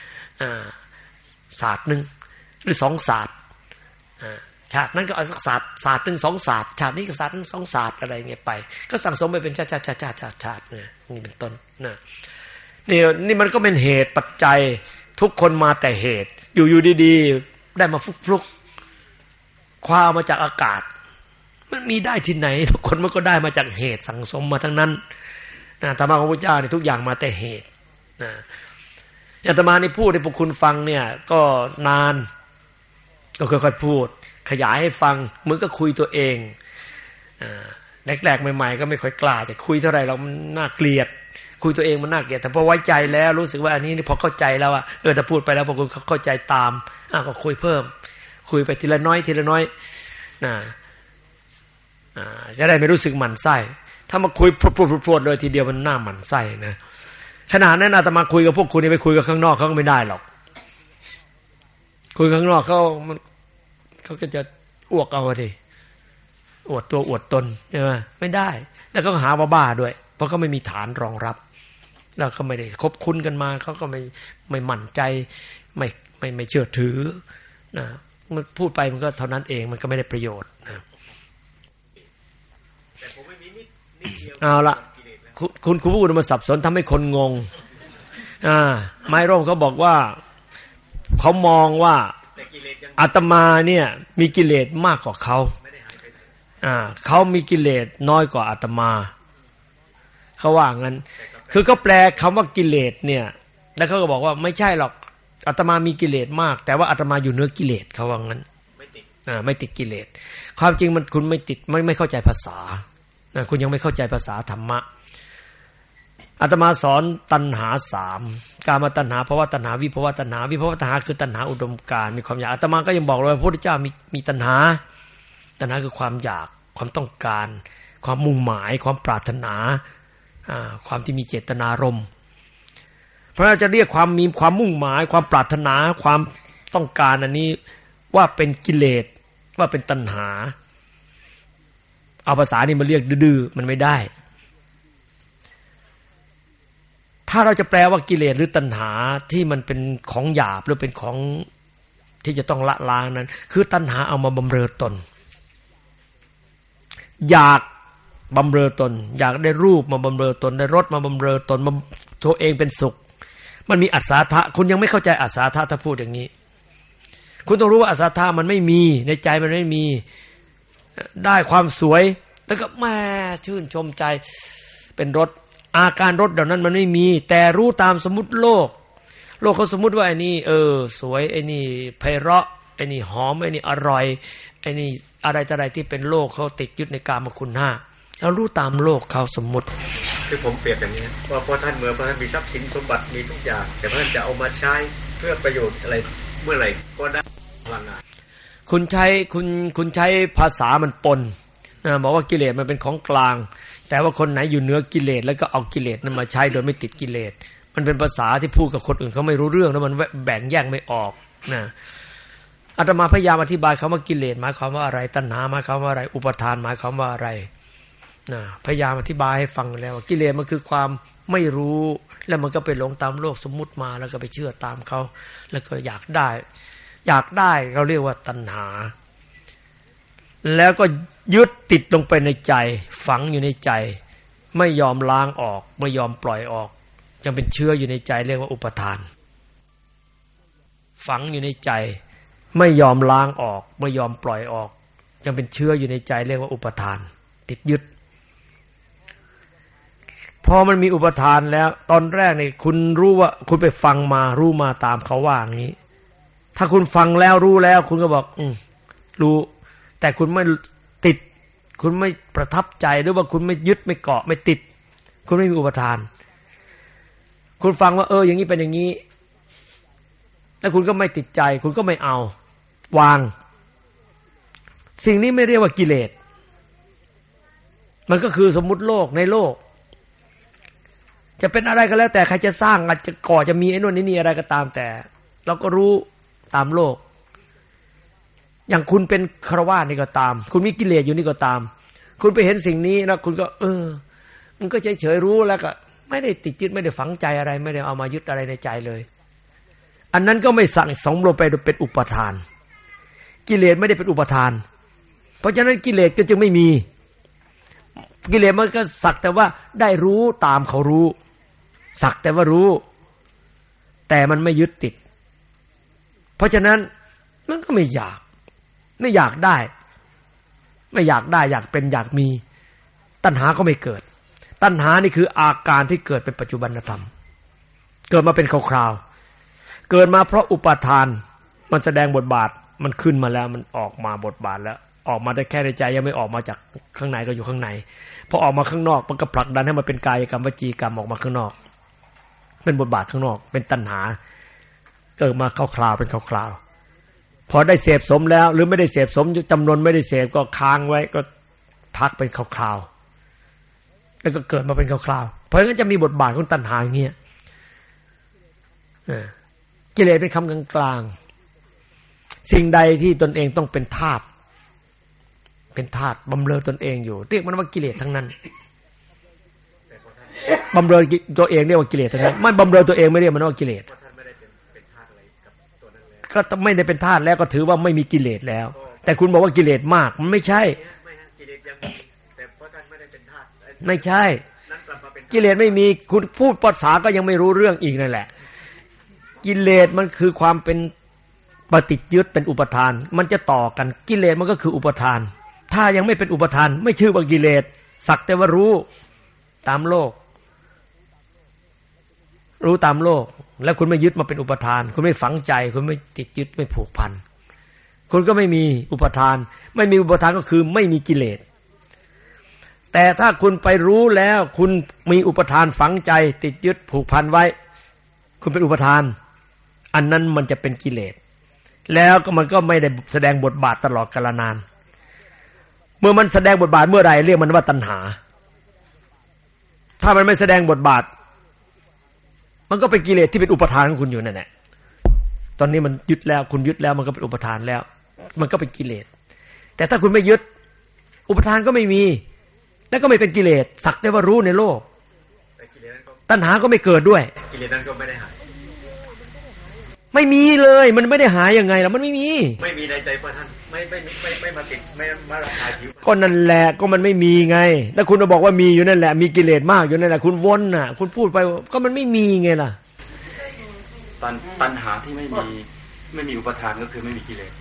ศาสตร์นึงหรือสองศาสตร์ชาตินั้นก็เอาสักศาสตร์ศาสตร์นึงสองศาสตร์ชาตินี้ก็ศาสตร์นึงสองศาสตร์อะไรเงี้ยไปก็สั่งสมไปเป็นชาติชาติชาติชาติชาติเนี่ยนี่เป็นต้นนะนี่นี่มันก็เป็นเหตุปัจจัยทุกคนมาแต่เหตุอยู่อยู่ดีๆได้มาฟลุกๆคว้ามาจากอากาศมันมีได้ที่ไหนทุกคนมันก็ได้มาจากเหตุสั่งสมมาทั้งนั้นนะธรรมะของพระเจ้าเนี่ยทุกอย่างมาแต่เหตุนะอาตมานี่พูดให้พวกคุณฟังเนี่ยก็นานก็ค่อยๆพูดขยายให้ฟังเหมือนกับคุยตัวเองอ่าแรกๆใหม่ๆก็ไม่ค่อยกล้าจะคุยเท่าไหร่เรามันน่าเกลียดคุยตัวเองมันน่าเกลียดแต่พอไว้ใจแล้วรู้สึกว่าอันนี้นี่พอเข้าใจแล้วอ่ะเออถ้าพูดไปแล้วพวกคุณเข้าใจตามอ่ะก็คุยเพิ่มคุยไปทีละน้อยทีละน้อยนะอ่าจะได้ไม่รู้สึกหมั่นไส้ถ้ามาคุยพรวดๆเลยทีเดียวมันน่าหมั่นไส้นะขนาดนั้นอาตมาคุยกับพวกคุณนี่ไปคุยกับข้างนอกเขาก็ไม่ได้หรอกคุยข้างนอกเขามันเขาก็จะอ้วกเอาดิอวดตัวอวดตนใช่ไหมไม่ได้แล้วก็หาว่าบ้าด้วยเพราะเขาไม่มีฐานรองรับแล้วก็ไม่ได้คบคุ้นกันมาเขาก็ไม่ไม่มั่นใจไม่ไม่ไม่เชื่อถือนะมันพูดไปมันก็เท่านั้นเองมันก็ไม่ได้ประโยชน์นะเอาละคุณคุณพูดมาสับสนทำให้คนงงอ่าไม้ร่มเขาบอกว่าเขามองว่าอาตมาเนี่ยมีกิเลสมากกว่าเขาอ่าเขามีกิเลสน้อยกว่าอาตมาเขาว่างั้นคือเขาแปลคำว่ากิเลสเนี่ยแล้วเขาก็บอกว่าไม่ใช่หรอกอาตมามีกิเลสมากแต่ว่าอาตมาอยู่เหนือกิเลสเขาว่างั้นไม่ติดอ่าไม่ติดกิเลสความจริงมันคุณไม่ติดไม่ไม่เข้าใจภาษานะคุณยังไม่เข้าใจภาษาธรรมะอาตมาสอนตัณหาสามกามตัณหาภวตัณหาวิภวตัณหาวิภวตัณหาคือตัณหาอุดมการณ์มีความอยากอาตมาก็ยังบอกเลยพระพุทธเจ้ามีมีตัณหาตัณหาคือความอยากความต้องการความมุ่งหมายความปรารถนาอ่าความที่มีเจตนารมณ์เพราะเราจะเรียกความมีความมุ่งหมายความปรารถนาความต้องการอันนี้ว่าเป็นกิเลสว่าเป็นตัณหาเอาภาษานี่มาเรียกดื้อๆมันไม่ได้ถ้าเราจะแปลว่ากิเลสหรือตัณหาที่มันเป็นของหยาบหรือเป็นของที่จะต้องละล้างนั้นคือตัณหาเอามาบำเรอตนอยากบำเรอตนอยากได้รูปมาบำเรอตนได้รสมาบำเรอตนมาตัวเองเป็นสุขมันมีอัศทะคุณยังไม่เข้าใจอัศทะถ้าพูดอย่างนี้คุณต้องรู้ว่าอัศทะมันไม่มีในใจมันไม่มีได้ความสวยแล้วก็แม่ชื่นชมใจเป็นรสอาการรสเหล่านั้นมันไม่มีแต่รู้ตามสมมุติโลกโลกเขาสมมุติว่าไอ้นี่เออสวยไอ้นี่ไพเราะไอ้นี่หอมไอ้นี่อร่อยไอ้นี่อะไรต่ออะไรที่เป็นโลกเขาติดยึดในกามคุณห้าเรารู้ตามโลกเขาสมมุติคือผมเปรียบอย่างนี้ว่าพอท่านเมื่อพอท่านมีทรัพย์สินสมบัติมีทุกอย่างแต่ท่านจะเอามาใช้เพื่อประโยชน์อะไรเมื่อไหร่ก็ได้พลังงานคุณใช้คุณคุณใช้ภาษามันปนนะบอกว่ากิเลสมันเป็นของกลางแต่ว่าคนไหนอยู่เหนือกิเลสแล้วก็เอากิเลสนั้นมาใช้โดยไม่ติดกิเลสมันเป็นภาษาที่พูดกับคนอื่นเขาไม่รู้เรื่องแล้วมันแบ่งแยกไม่ออกนะอาตมาพยายามอธิบายคำว่ากิเลสหมายความว่าอะไรตัณหาหมายความว่าอะไรอุปทานหมายความว่าอะไรนะพยายามอธิบายให้ฟังแล้วว่ากิเลสมันคือความไม่รู้แล้วมันก็ไปหลงตามโลกสมมุติมาแล้วก็ไปเชื่อตามเขาแล้วก็อยากได้อยากได้เราเรียกว่าตัณหาแล้วก็ยึดติดลงไปในใจฝังอยู่ในใจไม่ยอมล้างออกไม่ยอมปล่อยออกยังเป็นเชื้ออยู่ในใจเรียกว่าอุปทานฝังอยู่ในใจไม่ยอมล้างออกไม่ยอมปล่อยออกยังเป็นเชื้ออยู่ในใจเรียกว่าอุปทานติดยึดพอมันมีอุปทานแล้วตอนแรกนี่คุณรู้ว่าคุณไปฟังมารู้มาตามเขาว่าอย่างนี้ถ้าคุณฟังแล้วรู้แล้วคุณก็บอกอืมรู้แต่คุณไม่ติดคุณไม่ประทับใจหรือว่าคุณไม่ยึดไม่เกาะไม่ติดคุณไม่มีอุปทานคุณฟังว่าเอออย่างนี้เป็นอย่างนี้แล้วคุณก็ไม่ติดใจคุณก็ไม่เอาวางสิ่งนี้ไม่เรียกว่ากิเลสมันก็คือสมมุติโลกในโลกจะเป็นอะไรก็แล้วแต่ใครจะสร้างอาจจะก่อจะมีไอ้นู่นนี่อะไรก็ตามแต่เราก็รู้ตามโลกอย่างคุณเป็นฆราวาสนี่ก็ตามคุณมีกิเลสอยู่นี่ก็ตามคุณไปเห็นสิ่งนี้แล้วคุณก็เออมันก็เฉยๆรู้แล้วก็ไม่ได้ติดยึดไม่ได้ฝังใจอะไรไม่ได้เอามายึดอะไรในใจเลยอันนั้นก็ไม่สั่งสมลงไปเป็นอุปทานกิเลสไม่ได้เป็นอุปทานเพราะฉะนั้นกิเลสก็จึงไม่มีกิเลสมันก็สักแต่ว่าได้รู้ตามเขารู้สักแต่ว่ารู้แต่มันไม่ยึดติดเพราะฉะนั้นมันก็ไม่อยากไม่อยากได้ไม่อยากได้อยากเป็นอยากมีตัณหาก็ไม่เกิดตัณหานี่คืออาการที่เกิดเป็นปัจจุบันธรรมเกิดมาเป็นคราวๆเกิดมาเพราะอุปาทานมันแสดงบทบาทมันขึ้นมาแล้วมันออกมาบทบาทแล้วออกมาได้แค่ในใจยังไม่ออกมาจากข้างในก็อยู่ข้างในพอออกมาข้างนอกมันก็ผลักดันให้มันเป็นกายกรรมวจีกรรมออกมาข้างนอกเป็นบทบาทข้างนอกเป็นตัณหาเกิดมาคราวๆเป็นคราวๆพอได้เสพสมแล้วหรือไม่ได้เสพสมจำนวนไม่ได้เสพก็ค้างไว้ก็พักเป็นคราวๆแล้วก็เกิดมาเป็นคราวๆเพราะงั้นจะมีบทบาทของตัณหาอย่างเงี้ยกิเลสเป็นคำกลางๆสิ่งใดที่ตนเองต้องเป็นทาสเป็นทาสบำเรอตนเองอยู่เรียกมันว่ากิเลสทั้งนั้นบำเรอตัวเองเรียกว่ากิเลสทั้งนั้นไม่บำเรอตัวเองไม่เรียกมันว่ากิเลสก็ไม่ได้เป็นทาสแล้วก็ถือว่าไม่มีกิเลสแล้วแต่คุณบอกว่ากิเลสมากมันไม่ใช่ไม่ใช่กิเลสไม่มีคุณพูดภาษาก็ยังไม่รู้เรื่องอีกนั่นแหละกิเลสมันคือความเป็นปฏิยึดเป็นอุปทานมันจะต่อกันกิเลสมันก็คืออุปทานถ้ายังไม่เป็นอุปทานไม่ชื่อว่ากิเลสสักแต่ว่ารู้ตามโลกรู้ตามโลกแล้วคุณไม่ยึดมาเป็นอุปทานคุณไม่ฝังใจคุณไม่ติดยึดไม่ผูกพันคุณก็ไม่มีอุปทานไม่มีอุปทานก็คือไม่มีกิเลสแต่ถ้าคุณไปรู้แล้วคุณมีอุปทานฝังใจติดยึดผูกพันไว้คุณเป็นอุปทานอันนั้นมันจะเป็นกิเลสแล้วก็มันก็ไม่ได้แสดงบทบาทตลอดกาลนานเมื่อมันแสดงบทบาทเมื่อไหร่เรียกมันว่าตัณหาถ้ามันไม่แสดงบทบาทมันก็เป็นกิเลสที่เป็นอุปทานของคุณอยู่นั่นแหละตอนนี้มันยึดแล้วคุณยึดแล้วมันก็เป็นอุปทานแล้วมันก็เป็นกิเลสแต่ถ้าคุณไม่ยึดอุปทานก็ไม่มีแล้วก็ไม่เป็นกิเลสสักแต่ว่ารู้ในโลกตัณหาก็ไม่เกิดด้วยกิเลสนั้นก็ไม่ได้หายไม่มีเลยมันไม่ได้หายยังไงล่ะมันไม่มีไม่มีในใจพระท่านไม่ไม่ไม่ไม่มาติดไม่มาราคาผิวก็นั่นแหละก็มันไม่มีไงแล้วคุณจะบอกว่ามีอยู่นั่นแหละมีกิเลสมากอยู่นั่นแหละคุณวนน่ะคุณพูดไปก็มันไม่มีไงล่ะตัณตัณหาที่ไม่มีไม่มีอุปทานก็คือไม่มีกิเลส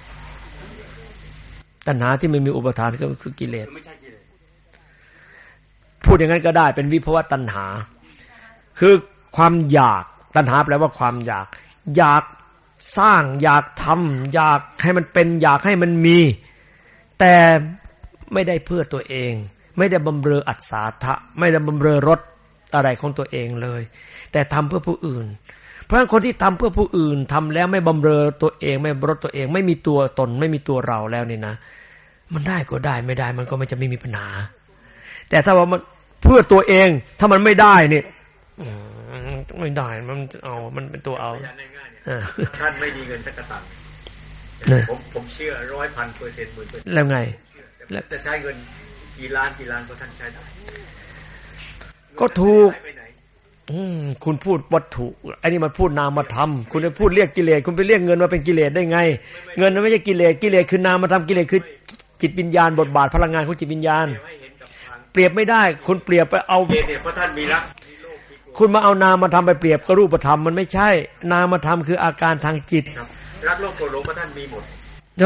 ตัณหาที่ไม่มีอุปทานก็คือกิเลสไม่ใช่กิเลสพูดอย่างนั้นก็ได้เป็นวิภวตัณหาคือความอยากตัณหาแปลว่าความอยากอยากสร้างอยากทำอยากให้มันเป็นอยากให้มันมีแต่ไม่ได้เพื่อตัวเองไม่ได้บำเรออัศาทะไม่ได้บำเรอรสอะไรของตัวเองเลยแต่ทำเพื่อผู้อื่นเพราะฉะนั้นคนที่ทำเพื่อผู้อื่นทำแล้วไม่บำเรอตัวเองไม่บำเรอตัวเองไม่มีตัวตนไม่มีตัวเราแล้วนี่นะมันได้ก็ได้ไม่ได้มันก็ไม่จะไม่มีปัญหาแต่ถ้าว่ามันเพื่อตัวเองถ้ามันไม่ได้นี่ไม่ได้มันเอามันเป็นตัวเอาท่านไม่มีเงินสักกระตังผมผมเชื่อร้อยพันเปอร์เซ็นต์หมื่นเปอร์เซ็นต์แล้วไงแล้วจะใช้เงินกี่ล้านกี่ล้านก็ท่านใช้ได้ก็ถูกคุณพูดวัตถุไอ้นี่มันพูดนามธรรมคุณไปพูดเรียกกิเลสคุณไปเรียกเงินมาเป็นกิเลสได้ไงเงินมันไม่ใช่กิเลสกิเลสคือนามธรรมกิเลสคือจิตวิญญาณบทบาทพลังงานของจิตวิญญาณเปรียบไม่ได้คุณเปรียบไปเอาเนี่ยเพราะท่านมีรักคุณมาเอานามมาทำไปเปรียบกับรูปธรรมมันไม่ใช่นามธรรมคืออาการทางจิตรักโลภโกรธหลงพระท่านมีหมด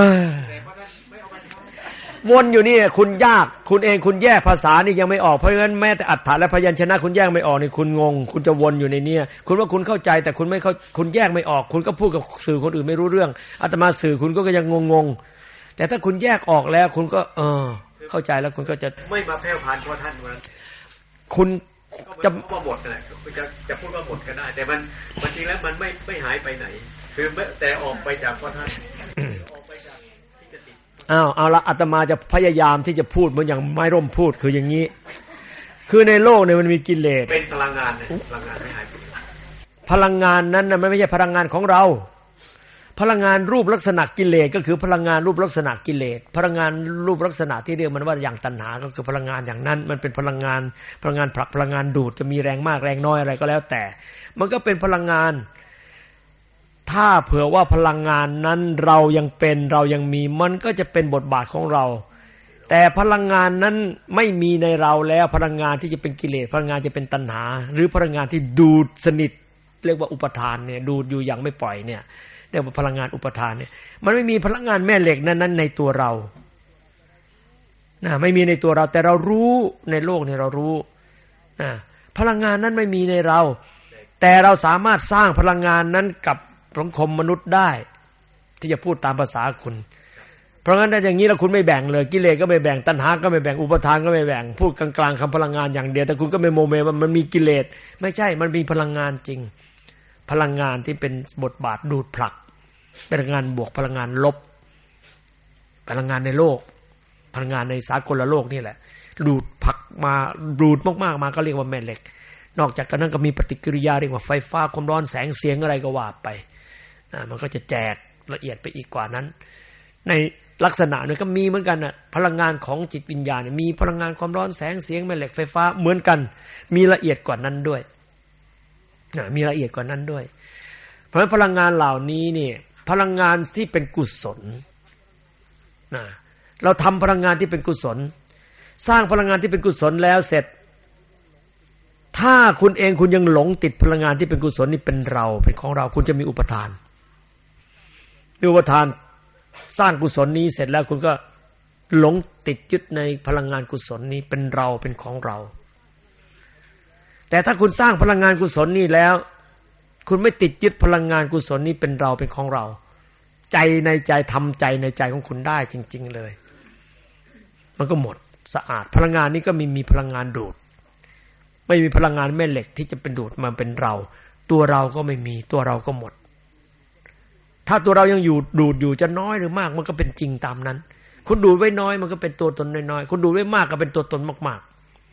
วนอยู่นี่คุณยากคุณเองคุณแยกภาษานี่ยังไม่ออกเพราะงั้นแม้แต่อัฏฐะและพยัญชนะคุณแยกไม่ออกนี่คุณงงคุณจะวนอยู่ในนี้คุณว่าคุณเข้าใจแต่คุณไม่เข้าคุณแยกไม่ออกคุณก็พูดกับสื่อคนอื่นไม่รู้เรื่องอาตมาสื่อคุณก็ยังงงๆแต่ถ้าคุณแยกออกแล้วคุณก็เออเข้าใจแล้วคุณก็จะไม่มาแผ่วพานเพราะท่านว่าคุณจะว่าหมดนั่นแหละจะจะพูดว่าหมดก็ได้แต่มันมันจริงแล้วมันไม่ไม่หายไปไหนคือแต่ออกไปจากเพราะท่านออกไปจากที่จะติดอ้าวเอาละอาตมาจะพยายามที่จะพูดเหมือนอย่างไม้ร่มพูดคืออย่างนี้คือในโลกเนี่ยมันมีกิเลสเป็นพลังงานนะพลังงานไม่หายไปพลังงานนั้นน่ะมันไม่ใช่พลังงานของเราพลังงานรูปลักษณะกิเลสก็คือพลังงานรูปลักษณะกิเลสพลังงานรูปลักษณะที่เรียกมันว่าอย่างตัณหาก็คือพลังงานอย่างนั้นมันเป็นพลังงานพลังงานผลักพลังงานดูดจะมีแรงมากแรงน้อยอะไรก็แล้วแต่มันก็เป็นพลังงานถ้าเผื่อว่าพลังงานนั้นเรายังเป็นเรายังมีมันก็จะเป็นบทบาทของเราแต่พลังงานนั้นไม่มีในเราแล้วพลังงานที่จะเป็นกิเลสพลังงานจะเป็นตัณหาหรือพลังงานที่ดูดสนิทเรียกว่าอุปทานเนี่ยดูดอยู่อย่างไม่ปล่อยเนี่ยเรียกว่าพลังงานอุปทานเนี่ยมันไม่มีพลังงานแม่เหล็กนั้นๆในตัวเรานะไม่มีในตัวเราแต่เรารู้ในโลกเนี่ยเรารู้นะพลังงานนั้นไม่มีในเราแต่เราสามารถสร้างพลังงานนั้นกับสังคมมนุษย์ได้ที่จะพูดตามภาษาคุณเพราะงั้นถ้าอย่างนี้แล้วคุณไม่แบ่งเลยกิเลสก็ไม่แบ่งตัณหาก็ไม่แบ่งอุปทานก็ไม่แบ่งพูดกลางๆคำพลังงานอย่างเดียวแต่คุณก็ไม่โมเมว่ามันมีกิเลสไม่ใช่มันมีพลังงานจริงพลังงานที่เป็นบทบาทดูดผลักพลังงานบวกพลังงานลบพลังงานในโลกพลังงานในสากลโลกนี่แหละดูดผลักมาดูดมากๆมาก็เรียกว่าแม่เหล็กนอกจากนั้นก็มีปฏิกิริยาเรียกว่าไฟฟ้าความร้อนแสงเสียงอะไรก็ว่าไปนะมันก็จะแจกละเอียดไปอีกกว่านั้นในลักษณะเนี่ยก็มีเหมือนกันน่ะพลังงานของจิตวิญญาณเนี่ยมีพลังงานความร้อนแสงเสียงแม่เหล็กไฟฟ้าเหมือนกันมีละเอียดกว่านั้นด้วยนะมีละเอียดกว่านั้นด้วยเพราะฉะนั้นพลังงานเหล่านี้นี่พลังงานที่เป็นกุศลนะเราทำพลังงานที่เป็นกุศลสร้างพลังงานที่เป็นกุศลแล้วเสร็จถ้าคุณเองคุณยังหลงติดพลังงานที่เป็นกุศลนี่เป็นเราเป็นของเราคุณจะมีอุปทานมีอุปทานสร้างกุศลนี้เสร็จแล้วคุณก็หลงติดยึดในพลังงานกุศลนี้เป็นเราเป็นของเราแต่ถ้าคุณสร้างพลังงานกุศลนี้แล้วคุณไม่ติดยึดพลังงานกุศลนี้เป็นเราเป็นของเราใจในใจทำใจในใจของคุณได้จริงๆเลยมันก็หมดสะอาดพลังงานนี้ก็มีมีพลังงานดูดไม่มีพลังงานแม่เหล็กที่จะเป็นดูดมาเป็นเราตัวเราก็ไม่มีตัวเราก็หมดถ้าตัวเรายังอยู่ดูดอยู่จะน้อยหรือมากมันก็เป็นจริงตามนั้นคุณดูดไว้น้อยมันก็เป็นตัวตนน้อยๆคุณดูดไว้มากก็เป็นตัวตนมาก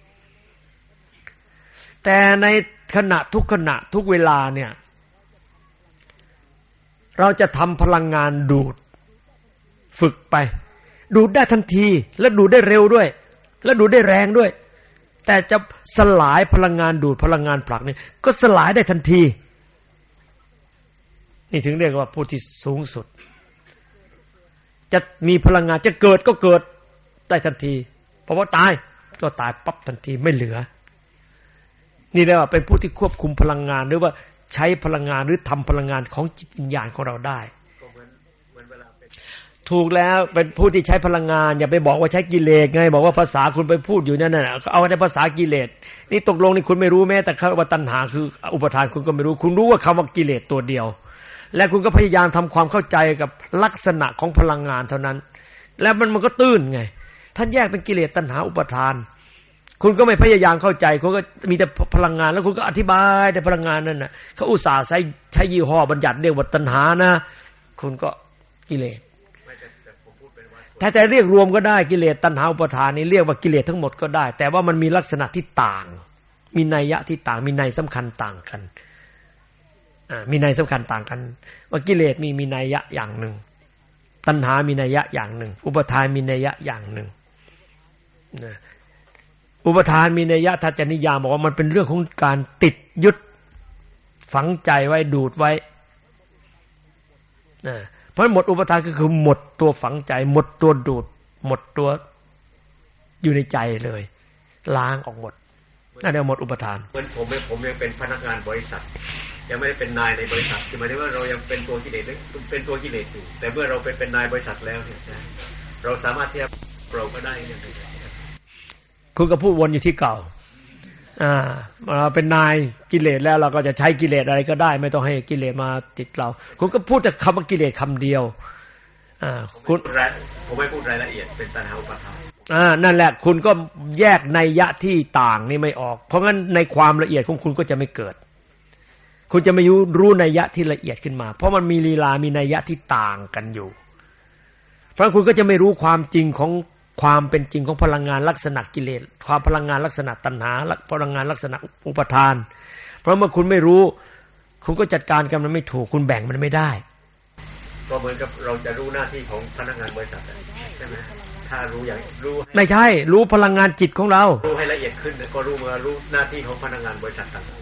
ๆแต่ในขณะทุกขณะทุกเวลาเนี่ยเราจะทำพลังงานดูดฝึกไปดูดได้ทันทีและดูดได้เร็วด้วยและดูดได้แรงด้วยแต่จะสลายพลังงานดูดพลังงานผลักนี่ก็สลายได้ทันทีนี่ถึงเรียกว่าผู้ที่สูงสุดจะมีพลังงานจะเกิดก็เกิดได้ทันทีเพราะว่าตายก็ตายปั๊บทันทีไม่เหลือนี่เรียกว่าเป็นผู้ที่ควบคุมพลังงานหรือว่าใช้พลังงานหรือทำพลังงานของจิตวิญญาณของเราได้ถูกแล้วเป็นผู้ที่ใช้พลังงานอย่าไปบอกว่าใช้กิเลสไงบอกว่าภาษาคุณไปพูดอยู่นั่นน่ะเอาในภาษากิเลสนี่ตกลงนี่คุณไม่รู้แม้แต่คำว่าตัณหาคืออุปทานคุณก็ไม่รู้คุณรู้ว่าคำว่ากิเลสตัวเดียวและคุณก็พยายามทำความเข้าใจกับลักษณะของพลังงานเท่านั้นแล้วมันมันก็ตื้นไงท่านแยกเป็นกิเลสตัณหาอุปทานคุณก็ไม่พยายามเข้าใจคุณก็มีแต่พลังงานแล้วคุณก็อธิบายแต่พลังงานนั่นน่ะเขาอุตส่าห์ใช้ใช้ยี่ห้อบัญญัติเรียกว่าตัณหานะคุณก็กิเลสถ้าจะเรียกรวมก็ได้กิเลสตัณหาอุปทานนี่เรียกว่ากิเลสทั้งหมดก็ได้แต่ว่ามันมีลักษณะที่ต่างมีนัยยะที่ต่างมีนัยสำคัญต่างกันอ่ามีนัยสำคัญต่างกันว่ากิเลสมีมีนัยยะอย่างหนึ่งตัณหามีนัยยะอย่างหนึ่งอุปทานมีนัยยะอย่างหนึ่งนะอุปทานมีนัยยะถ้าจะนิยามบอกว่ามันเป็นเรื่องของการติดยึดฝังใจไว้ดูดไว้นะเพราะหมดอุปทานก็คือหมดตัวฝังใจหมดตัวดูดหมดตัวอยู่ในใจเลยล้างออกหมดนั่นเรียกหมดอุปทานเหมือนผมผมยังเป็นพนักงานบริษัทยังไม่ได้เป็นนายในบริษัทคือหมายถึงว่าเรายังเป็นตัวกิเลสเป็นตัวกิเลสอยู่แต่เมื่อเราเป็นเป็นนายบริษัทแล้วเนี่ยเราสามารถที่จะเราก็ได้เนี่ยคุณก็พูดวนอยู่ที่เก่าอ่าเราเป็นนายกิเลสแล้วเราก็จะใช้กิเลสอะไรก็ได้ไม่ต้องให้กิเลสมาติดเราคุณก็พูดแต่คำว่ากิเลสคำเดียวอ่าคุณผมไม่พูดรายละเอียดเป็นตัณหาอุปาทานอ่านั่นแหละคุณก็แยกนัยยะที่ต่างนี่ไม่ออกเพราะงั้นในความละเอียดของคุณก็จะไม่เกิดคุณจะไม่รู้รู้นัยยะที่ละเอียดขึ้นมาเพราะมันมีลีลามีนัยยะที่ต่างกันอยู่เพราะคุณก็จะไม่รู้ความจริงของความเป็นจริงของพลังงานลักษณะกิเลสความพลังงานลักษณะตัณหาพลังงานลักษณะอุปทานเพราะเมื่อคุณไม่รู้คุณก็จัดการกันมันไม่ถูกคุณแบ่งมันไม่ได้ก็เหมือนกับเราจะรู้หน้าที่ของพนักงานบริษัทใช่ไหมถ้ารู้อย่างรู้ไม่ใช่รู้พลังงานจิตของเรารู้ให้ละเอียดขึ้นก็รู้มารู้หน้าที่ของพนักงานบริษัทต่าง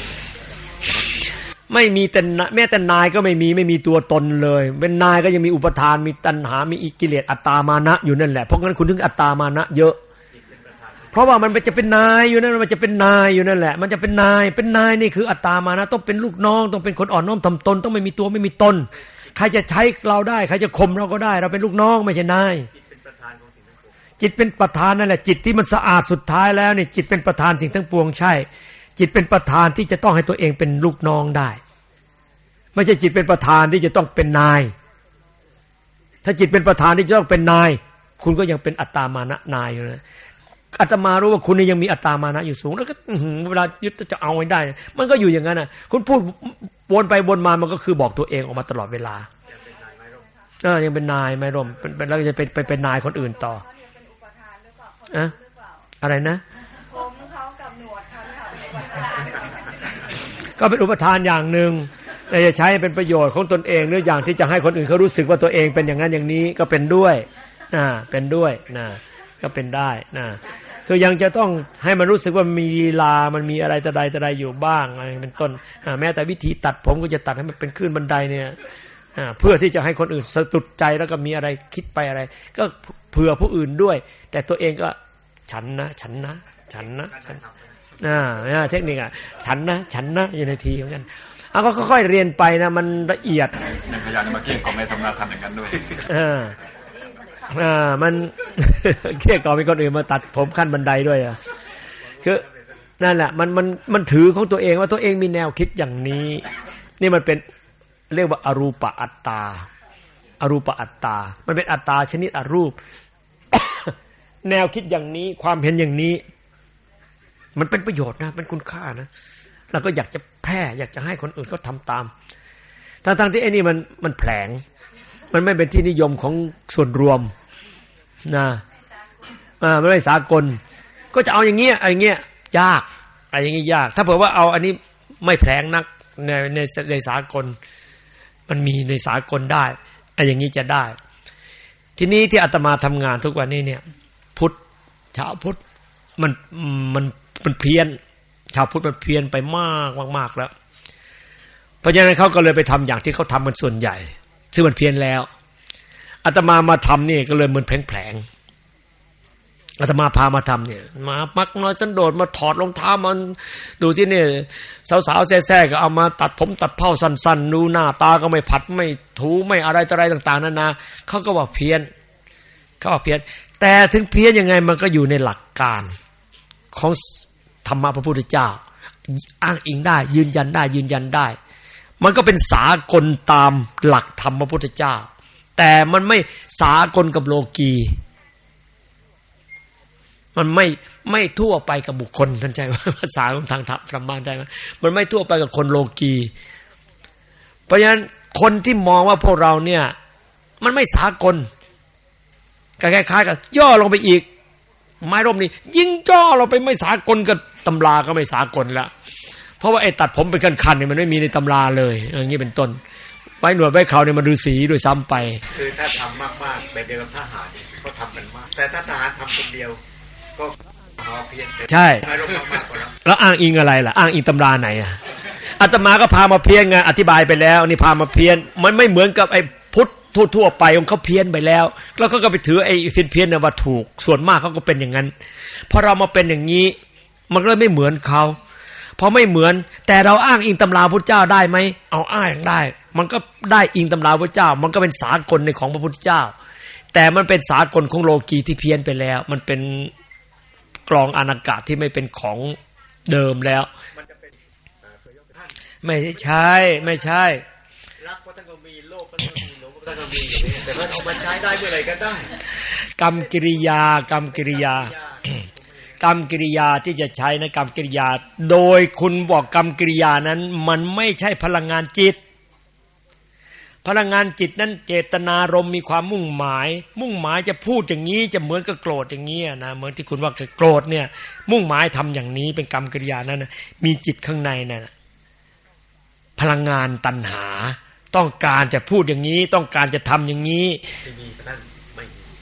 ๆไม่มีแต่แม้แต่นายก็ไม่มีไม่มีตัวตนเลยเป็นนายก็ยังมีอุปทานมีตัณหามีกิเลสอัตตามานะอยู่นั่นแหละเพราะงั้นคุณถึงอัตตามานะเยอะเพราะว่ามันจะเป็นนายอยู่นั่นมันจะเป็นนายอยู่นั่นแหละมันจะเป็นนายเป็นนายนี่คืออัตตามานะต้องเป็นลูกน้องต้องเป็นคนอ่อนน้อมถ่อมตนต้องไม่มีตัวไม่มีตนใครจะใช้เราได้ใครจะข่มเราก็ได้เราเป็นลูกน้องไม่ใช่นายจิตเป็นประธานนั่นแหละจิตที่มันสะอาดสุดท้ายแล้วเนี่ยจิตเป็นประธานสิ่งทั้งปวงใช่จิตเป็นประธานที่จะต้องให้ตัวเองเป็นลูกน้องได้ไม่ใช่จิตเป็นประธานที่จะต้องเป็นนายถ้าจิตเป็นประธานที่จะต้องเป็นนายคุณก็ยังเป็นอัตตามานะนายอยู่นะอาตมารู้ว่าคุณยังมีอัตตามานะอยู่สูงแล้วก็เวลายึดจะเอาให้ได้มันก็อยู่อย่างนั้นน่ะคุณพูดวนไปวนมามันก็คือบอกตัวเองออกมาตลอดเวลาเออยังเป็นนายไม่ร่มเป็นแล้วจะเป็นไปเป็นนายคนอื่นต่ออะอะไรนะผมเขากับหนวดเขาก็เป็นอุปทานอย่างนึงแต่จะใช้เป็นประโยชน์ของตนเองหรืออย่างที่จะให้คนอื่นเขารู้สึกว่าตัวเองเป็นอย่างนั้นอย่างนี้ก็เป็นด้วยอ่าเป็นด้วยนะก็เป็นได้นะคือยังจะต้องให้มันรู้สึกว่ามีลีลามันมีอะไรแต่ใดแต่ใดอยู่บ้างอะไรเป็นต้นแม้แต่วิธีตัดผมก็จะตัดให้มันเป็นขึ้นบันไดเนี่ยเพื่อที่จะให้คนอื่นสะดุดใจแล้วก็มีอะไรคิดไปอะไรก็เผื่อผู้อื่นด้วยแต่ตัวเองก็ฉันนะฉันนะฉันนะฉันอ่าเทคนิคอ่ะฉันนะฉันนะอยู่ในทีเหมือนกันเอาก็ค่อยๆเรียนไปนะมันละเอียดในพยานมาเกี่ยงก็ไม่ทำงานทำอย่างนั้นด้วยอ่าอ่ามันเกี่ยก่อมีคนอื่นมาตัดผมขั้นบันไดด้วยอ่ะคือนั่นแหละมันมันมันถือของตัวเองว่าตัวเองมีแนวคิดอย่างนี้นี่มันเป็นเรียกว่าอรูปอัตตาอรูปอัตตามันเป็นอัตตาชนิดอรูป แนวคิดอย่างนี้ความเห็นอย่างนี้มันเป็นประโยชน์นะเป็นคุณค่านะแล้วก็อยากจะแพร่อยากจะให้คนอื่นเขาทำตามทั้งๆที่ไอ้นี่มันมันแผลงมันไม่เป็นที่นิยมของส่วนรวมนะอ่าไม่ได้สากลก็จะเอาอย่างเงี้ยอะไรเงี้ยยากอะไรอย่างงี้ยากถ้าเผื่อว่าเอาอันนี้ไม่แผลงนักในในในสากลมันมีในสากลได้อะไรอย่างงี้จะได้ทีนี้ที่อาตมาทำงานทุกวันนี้เนี่ยพุทธชาวพุทธมันมันมันเพี้ยนชาวพุทธมันเพี้ยนไปมากมากๆแล้วเพราะฉะนั้นเขาก็เลยไปทำอย่างที่เขาทำกันส่วนใหญ่ซึ่งมันเพี้ยนแล้วอาตมามาทำนี่ก็เลยเหมือนแผลงๆอาตมาพามาทำเนี่ยมามักน้อยสันโดษมาถอดรองเท้ามันดูที่นี่สาวๆแซ่ๆก็เอามาตัดผมตัดเผ้าสั้นๆดูหน้าตาก็ไม่ผัดไม่ถูไม่อะไรต่ออะไรต่างๆนั่นนะเขาก็ว่าเพี้ยนเขาว่าเพี้ยนแต่ถึงเพี้ยนยังไงมันก็อยู่ในหลักการของธรรมะพระพุทธเจ้าอ้างอิงได้ยืนยันได้ยืนยันได้มันก็เป็นสากลตามหลักธรรมพระพุทธเจ้าแต่มันไม่สากลกับโลกีมันไม่ไม่ทั่วไปกับบุคคลท่านใจว่าภาษาของทางธรรมะใช่ไหมมันไม่ทั่วไปกับคนโลกีเพราะฉะนั้นคนที่มองว่าพวกเราเนี่ยมันไม่สากลคล้ายๆกับย่อลงไปอีกไม้ร่มนี่ยิ่งย่อเราไปไม่สากลกับตำราก็ไม่สากลละเพราะว่าไอ้ตัดผมเป็นคันๆเนี่ยมันไม่มีในตำราเลยอย่างนี้เป็นต้นไว้หนวดไว้เขาเนี่ยมันฤาษีด้วยซ้ำไปคือถ้าทำมากๆแบบเดียวกับทหารก็ทำกันมากแต่ถ้าทหารทำคนเดียวก็พอเพียงใช่แล้วอ้างอิงอะไรล่ะอ้างอิงตำราไหนอ่ะอาตมาก็พามาเพี้ยนไงอธิบายไปแล้วนี่พามาเพี้ยนมันไม่เหมือนกับไอ้พุทธทั่วๆไปของเขาเพี้ยนไปแล้วแล้วเขาก็ไปถือไอ้เพี้ยนๆน่ะว่าถูกส่วนมากเขาก็เป็นอย่างนั้นพอเรามาเป็นอย่างนี้มันก็เลยไม่เหมือนเขาพอไม่เหมือนแต่เราอ้างอิงตำราพุทธเจ้าได้ไหมเอาอ้างได้มันก็ได้อิงตำราพุทธเจ้ามันก็เป็นสากลในของพระพุทธเจ้าแต่มันเป็นสากลของโลกีที่เพี้ยนไปแล้วมันเป็นกลองอากาศที่ไม่เป็นของเดิมแล้วไม่ใช่ไม่ใช่รักก็ต้องมีโลภก็ต้องมีหลงก็ต้องมีอย่างนี้แต่มันเอามาใช้ได้เมื่อไหร่ก็ได้กรรมกิริยากรรมกิริยากรรมกิริยาที่จะใช้นะกรรมกิริยาโดยคุณบอกกรรมกิริยานั้นมันไม่ใช่พลังงานจิตพลังงานจิตนั้นเจตนารมณ์มีความมุ่งหมายมุ่งหมายจะพูดอย่างนี้จะเหมือนกับโกรธอย่างนี้นะเหมือนที่คุณว่าโกรธเนี่ยมุ่งหมายทำอย่างนี้เป็นกรรมกิริยานั้นนะมีจิตข้างในน่ะพลังงานตัณหาต้องการจะพูดอย่างนี้ต้องการจะทำอย่างนี้ไม่มีท่านไม่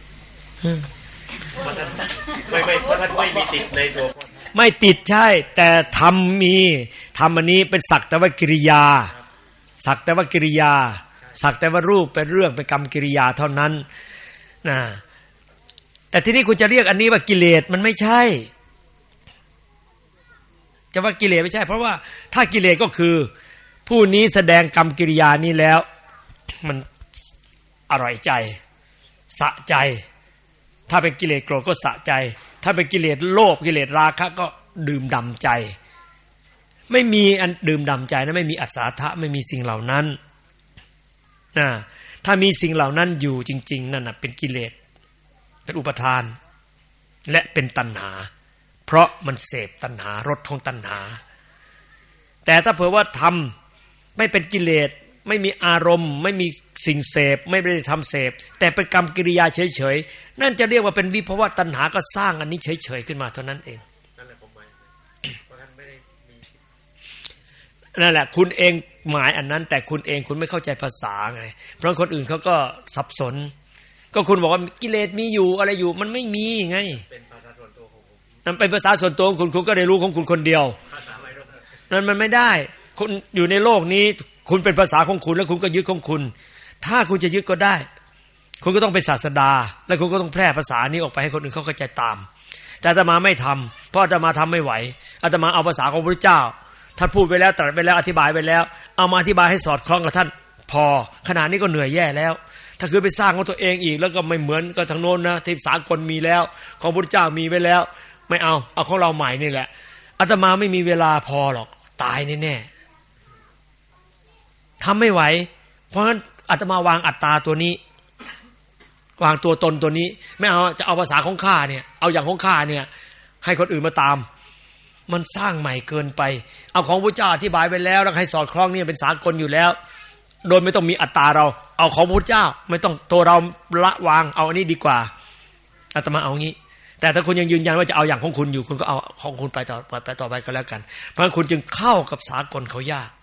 เพราะท่านไม่ไม่เพราะท่านไม่มีติดในตัวไม่ติดใช่แต่ทำมีทำอันนี้เป็นสักแต่ว่ากิริยาสักแต่ว่ากิริยาสักแต่ว่ารูปเป็นเรื่องเป็นกรรมกิริยาเท่านั้นนะแต่ที่นี่คุณจะเรียกอันนี้ว่ากิเลสมันไม่ใช่จะว่ากิเลสไม่ใช่เพราะว่าถ้ากิเลสก็คือผู้นี้แสดงกรรมกิริยานี้แล้วมันอร่อยใจสะใจถ้าเป็นกิเลสโกรธก็สะใจถ้าเป็นกิเลสโลภกิเลสราคะก็ดื่มด่ำใจไม่มีอันดื่มด่ำใจนะไม่มีอัศทะไม่มีสิ่งเหล่านั้นนะถ้ามีสิ่งเหล่านั้นอยู่จริงๆนั่นน่ะเป็นกิเลสเป็นอุปทานและเป็นตัณหาเพราะมันเสพตัณหารสของตัณหาแต่ถ้าเผื่อว่าทำไม่เป็นกิเลสไม่มีอารมณ์ไม่มีสิ่งเสพไม่ได้ทำเสพแต่เป็นกรรมกิริยาเฉยๆนั่นจะเรียกว่าเป็นวิภวะตัณหาก็สร้างอันนี้เฉยๆขึ้นมาเท่านั้นเองนั่นแหละผมหมายเพราะท่านไม่ได้มีนั่นแหละคุณเองหมายอันนั้นแต่คุณเองคุณไม่เข้าใจภาษาไงเพราะคนอื่นเขาก็สับสนก็คุณบอกว่ากิเลสมีอยู่อะไรอยู่มันไม่มีไงเป็นภาษาส่วนตัวของผมนั่นเป็นภาษาส่วนตัวของคุณคุณก็ได้รู้ของคุณคนเดียวนั่นมันไม่ได้คุณอยู่ในโลกนี้คุณเป็นภาษาของคุณแล้วคุณก็ยึดของคุณถ้าคุณจะยึดก็ได้คุณก็ต้องเป็นศาสดาแล้วคุณก็ต้องแพร่ภาษานี้ออกไปให้คนอื่นเขาเข้าใจตามแต่อาตมาไม่ทำเพราะอาตมาทำไม่ไหวอาตมาเอาภาษาของพระเจ้าท่านพูดไปแล้วตรัสไปแล้วอธิบายไปแล้วเอามาอธิบายให้สอดคล้องกับท่านพอขนาดนี้ก็เหนื่อยแย่แล้วถ้าคือไปสร้างของตัวเองอีกแล้วก็ไม่เหมือนกับทางโน้นนะที่สากลมีแล้วของพระเจ้ามีไว้แล้วไม่เอาเอาของเราใหม่นี่แหละอาตมาไม่มีเวลาพอหรอกตายแน่ๆทำไม่ไหวเพราะฉะนั้นอาตมาวางอัตตาตัวนี้วางตัวตนตัวนี้ไม่เอาจะเอาภาษาของข้าเนี่ยเอาอย่างของข้าเนี่ยให้คนอื่นมาตามมันสร้างใหม่เกินไปเอาของพระเจ้าอธิบายไปแล้วแล้วให้สอดคล้องเนี่ยเป็นสากลอยู่แล้วโดยไม่ต้องมีอัตตาเราเอาของพระเจ้าไม่ต้องตัวเราละวางเอาอันนี้ดีกว่าอาตมาเอางี้แต่ถ้าคุณยังยืนยันว่าจะเอาอย่างของคุณอยู่คุณก็เอาของคุณไปต่อไปไปต่อไปก็แล้วกันเพราะฉะนั้นคุณจึงเข้ากับสากลเขายาก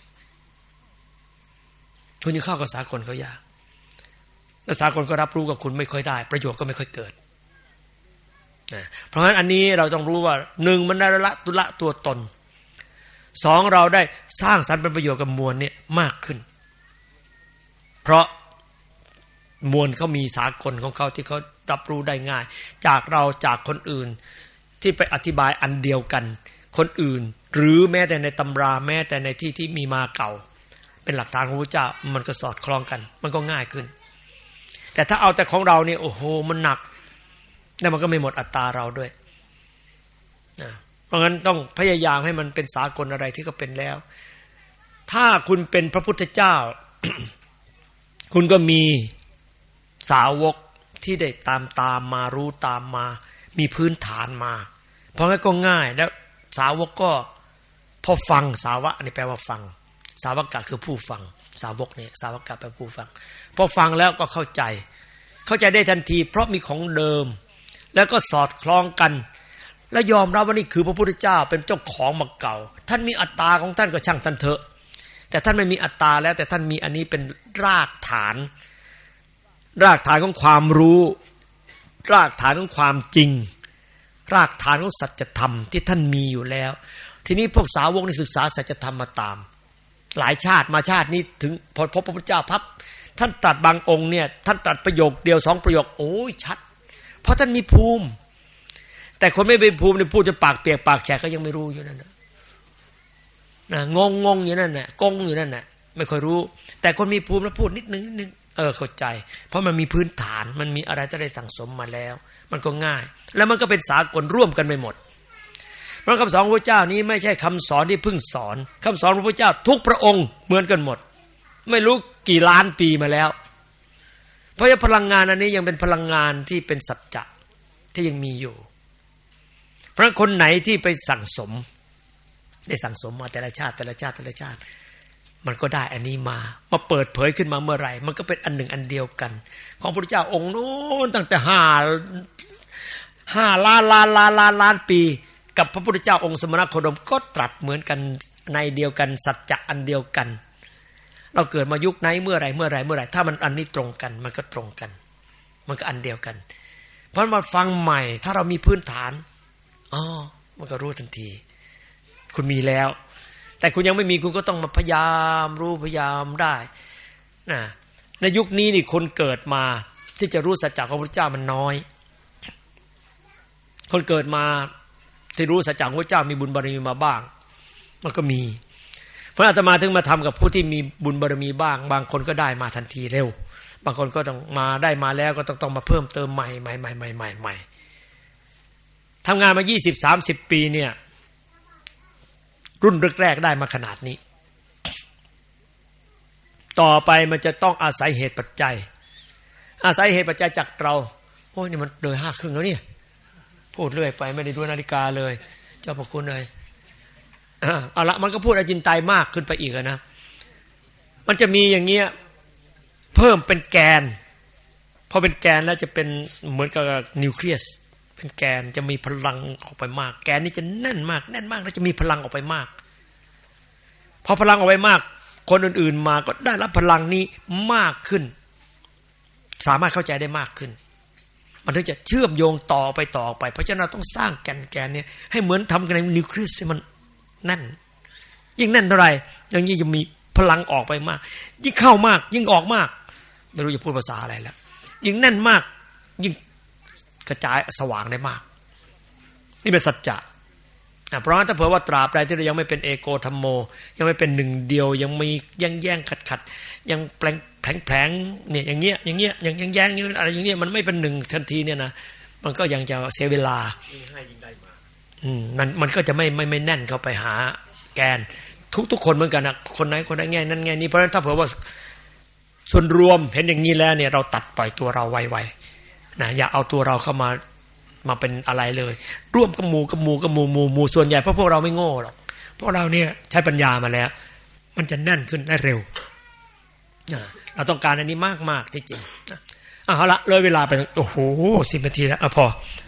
คุณจึงเข้ากับสากลเขายากแล้วสากลก็รับรู้กับคุณไม่ค่อยได้ประโยชน์ก็ไม่ค่อยเกิดนะเพราะฉะนั้นอันนี้เราต้องรู้ว่าหนึ่งมันได้ละตุละตัวตนสองเราได้สร้างสรรค์เป็นประโยชน์กับมวลเนี่ยมากขึ้นเพราะมวลเขามีสากลของเขาที่เขารับรู้ได้ง่ายจากเราจากคนอื่นที่ไปอธิบายอันเดียวกันคนอื่นหรือแม้แต่ในตำราแม้แต่ในที่ที่มีมาเก่าเป็นหลักฐานของพระเจ้ามันก็สอดคล้องกันมันก็ง่ายขึ้นแต่ถ้าเอาแต่ของเราเนี่ยโอ้โหมันหนักแล้วมันก็ไม่หมดอัตตาเราด้วยนะเพราะงั้นต้องพยายามให้มันเป็นสากลอะไรที่ก็เป็นแล้วถ้าคุณเป็นพระพุทธเจ้า คุณก็มีสาวกที่ได้ตามตามมารู้ตามมามีพื้นฐานมาเพราะงั้นก็ง่ายแล้วสาวกก็พอฟังสาวะนี่แปลว่าฟังสาวกะคือผู้ฟังสาวกเนี่ยสาวกะแปลผู้ฟังพอฟังแล้วก็เข้าใจเข้าใจได้ทันทีเพราะมีของเดิมแล้วก็สอดคล้องกันและยอมรับว่านี่คือพระพุทธเจ้าเป็นเจ้าของมาเก่าท่านมีอัตตาของท่านก็ช่างท่านเถอะแต่ท่านไม่มีอัตตาแล้วแต่ท่านมีอันนี้เป็นรากฐานรากฐานของความรู้รากฐานของความจริงรากฐานของสัจธรรมที่ท่านมีอยู่แล้วทีนี้พวกสาวกนี่ศึกษาสัจธรรมมาตามหลายชาติมาชาตินี้ถึงพอพบพระพุทธเจ้าพับท่านตรัสบางองค์เนี่ยท่านตรัสประโยคเดียวสองประโยคโอ้ยชัดเพราะท่านมีภูมิแต่คนไม่เป็นภูมิเนี่ยพูดจนปากเปียกปากแฉะก็ยังไม่รู้อยู่นั่นนะนะงงงงอยู่นั่นน่ะกงอยู่นั่นน่ะไม่ค่อยรู้แต่คนมีภูมิแล้วพูดนิดนึงนิดนึงเออเข้าใจเพราะมันมีพื้นฐานมันมีอะไรที่ได้สั่งสมมาแล้วมันก็ง่ายแล้วมันก็เป็นสากลร่วมกันไปหมดเพราะคำสอนของพระเจ้านี้ไม่ใช่คำสอนที่เพิ่งสอนคำสอนของพระเจ้าทุกพระองค์เหมือนกันหมดไม่รู้กี่ล้านปีมาแล้วเพราะพลังงานอันนี้ยังเป็นพลังงานที่เป็นสัจจะที่ยังมีอยู่เพราะคนไหนที่ไปสั่งสมได้สั่งสมมาแต่ละชาติแต่ละชาติแต่ละชาติมันก็ได้อันนี้มามาเปิดเผยขึ้นมาเมื่อไหร่มันก็เป็นอันหนึ่งอันเดียวกันของพระพุทธเจ้าองค์นู้นตั้งแต่ห้าห้าล้านล้านล้านล้านล้านปีกับพระพุทธเจ้าองค์สมณโคดมก็ตรัสเหมือนกันในเดียวกันสัจจะอันเดียวกันเราเกิดมายุคไหนเมื่อไหร่เมื่อไหร่เมื่อไหร่ถ้ามันอันนี้ตรงกันมันก็ตรงกันมันก็อันเดียวกันเพราะมาฟังใหม่ถ้าเรามีพื้นฐานอ๋อมันก็รู้ทันทีคุณมีแล้วแต่คุณยังไม่มีคุณก็ต้องมาพยายามรู้พยายามได้นะในยุคนี้นี่คนเกิดมาที่จะรู้สัจจะของพระเจ้ามันน้อยคนเกิดมาที่รู้สัจจะของพระเจ้ามีบุญบารมีมาบ้างมันก็มีเพราะอาตมาถึงมาทำกับผู้ที่มีบุญบารมีบ้างบางคนก็ได้มาทันทีเร็วบางคนก็ต้องมาได้มาแล้วก็ต้องต้องมาเพิ่มเติมใหม่ใหม่ใหม่ใหม่ใหม่ใหม่ทำงานมายี่สิบสามสิบปีเนี่ยรุ่นแรกๆได้มาขนาดนี้ต่อไปมันจะต้องอาศัยเหตุปัจจัยอาศัยเหตุปัจจัยจากเราโอ้ยนี่มันเลยห้าครึ่งแล้วเนี่ยพูดเรื่อยไปไม่ได้ดูนาฬิกาเลยเจ้าพระคุณเลยเอาละมันก็พูดอจินไตยมากขึ้นไปอีกนะมันจะมีอย่างเงี้ยเพิ่มเป็นแกนพอเป็นแกนแล้วจะเป็นเหมือนกับนิวเคลียสเป็นแกนจะมีพลังออกไปมากแกนนี้จะแน่นมากแน่นมากแล้วจะมีพลังออกไปมากพอพลังออกไปมากคนอื่นๆมาก็ได้รับพลังนี้มากขึ้นสามารถเข้าใจได้มากขึ้นมันถึงจะเชื่อมโยงต่อไปต่อไปเพราะฉะนั้นเราต้องสร้างแกนแกนนี้ให้เหมือนทำกันในนิวเคลียสให้มันแน่นยิ่งแน่นเท่าไหร่อย่างนี้จะมีพลังออกไปมากยิ่งเข้ามากยิ่งออกมากไม่รู้จะพูดภาษาอะไรแล้วยิ่งแน่นมากยิ่งกระจายสว่างได้มากนี่เป็นสัจจะเพราะฉะนั้นถ้าเผื่อว่าตราบใดที่เรายังไม่เป็นเอโกธัมโมยังไม่เป็นหนึ่งเดียวยังมีแย่งแย่งขัดขัดยังแผลงแผลงแผลงเนี่ยอย่างเงี้ยอย่างเงี้ยยังยังแย่งอะไรอย่างเงี้ยมันไม่เป็นหนึ่งทันทีเนี่ยนะมันก็ยังจะเสียเวลายิ่งให้ยิ่งได้มาอืมมันมันก็จะไม่ไม่ไม่แน่นเข้าไปหาแกนทุกทุกคนเหมือนกันนะคนไหนคนไหนแง่นั้นแง่นี้เพราะฉะนั้นถ้าเผื่อว่าส่วนรวมเห็นอย่างนี้แล้วเนี่ยเราตัดปล่อยตัวเราไวๆนะอย่าเอาตัวเราเข้ามามาเป็นอะไรเลยร่วมกับหมู่กับหมู่กับหมู่หมู่หมู่ส่วนใหญ่เพราะพวกเราไม่โง่หรอกพวกเราเนี่ยใช้ปัญญามาแล้วมันจะแน่นขึ้นได้เร็วนะเราต้องการอันนี้มากๆที่จริงนะเอาละเลยเวลาไปโอ้โหสิบนาทีแล้วอ่ะพอ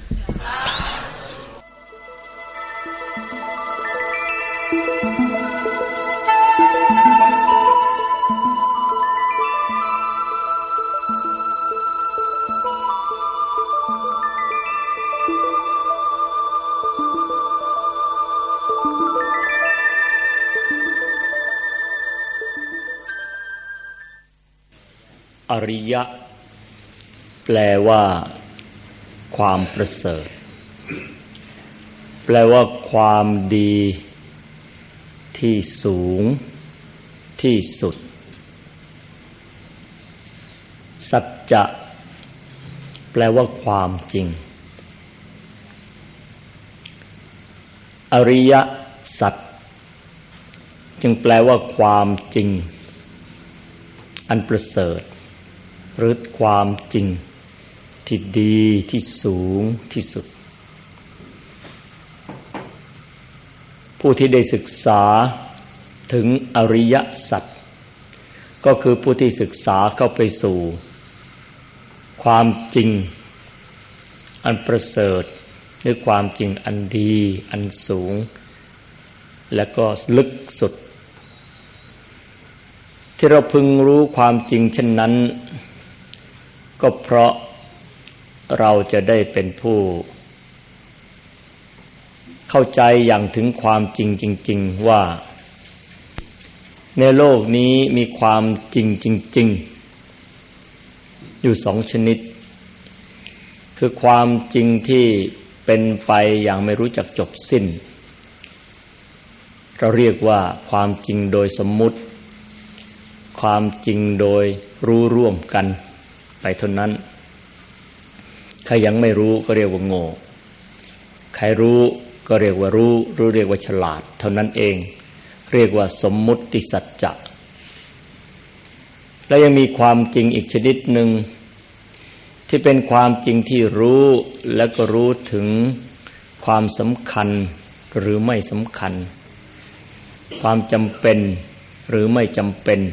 อริยะแปลว่าความประเสริฐแปลว่าความดีที่สูงที่สุดสัจจะแปลว่าความจริงอริยสัจจึงแปลว่าความจริงอันประเสริฐหรือความจริงที่ดีที่สูงที่สุดผู้ที่ได้ศึกษาถึงอริยสัจก็คือผู้ที่ศึกษาเข้าไปสู่ความจริงอันประเสริฐหรือความจริงอันดีอันสูงและก็ลึกสุดที่เราพึงรู้ความจริงเช่นนั้นก็เพราะเราจะได้เป็นผู้เข้าใจอย่างถึงความจริงจริงๆว่าในโลกนี้มีความจริงจริงๆอยู่สองชนิดคือความจริงที่เป็นไปอย่างไม่รู้จักจบสิ้นเราเรียกว่าความจริงโดยสมมุติความจริงโดยรู้ร่วมกันไปเท่านั้นใครยังไม่รู้ก็เรียกว่าโง่ใครรู้ก็เรียกว่ารู้หรือเรียกว่าฉลาดเท่านั้นเองเรียกว่าสมมุติสัจจะและยังมีความจริงอีกชนิดหนึ่งที่เป็นความจริงที่รู้และก็รู้ถึงความสำคัญหรือไม่สำคัญความจำเป็นหรือไม่จำเป็น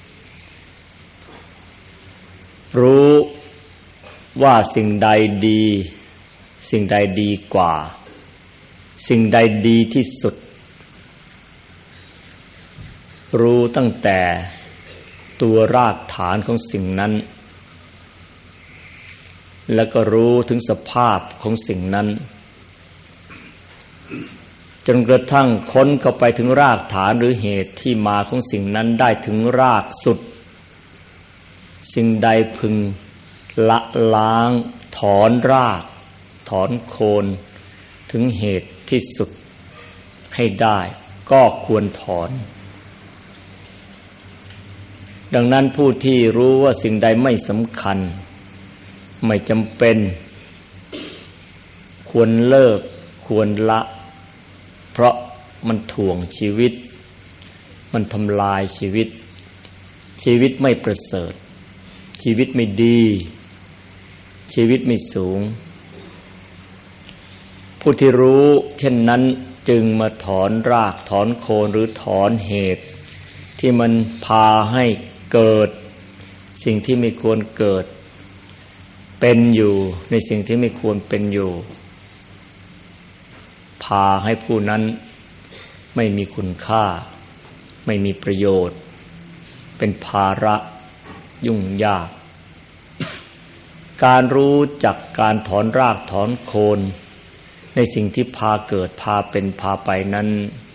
รู้ว่าสิ่งใดดีสิ่งใดดีกว่าสิ่งใดดีที่สุดรู้ตั้งแต่ตัวรากฐานของสิ่งนั้นแล้วก็รู้ถึงสภาพของสิ่งนั้นจนกระทั่งค้นเข้าไปถึงรากฐานหรือเหตุที่มาของสิ่งนั้นได้ถึงรากสุดสิ่งใดพึงละล้างถอนรากถอนโคนถึงเหตุที่สุดให้ได้ก็ควรถอนดังนั้นผู้ที่รู้ว่าสิ่งใดไม่สำคัญไม่จำเป็นควรเลิกควรละเพราะมันถ่วงชีวิตมันทำลายชีวิตชีวิตไม่ประเสริฐชีวิตไม่ดีชีวิตไม่สูงผู้ที่รู้เช่นนั้นจึงมาถอนรากถอนโคนหรือถอนเหตุที่มันพาให้เกิดสิ่งที่ไม่ควรเกิดเป็นอยู่ในสิ่งที่ไม่ควรเป็นอยู่พาให้ผู้นั้นไม่มีคุณค่าไม่มีประโยชน์เป็นภาระยุ่งยากการรู้จักการถอนรากถอนโคนในสิ่งที่พาเกิดพาเป็นพาไปนั้น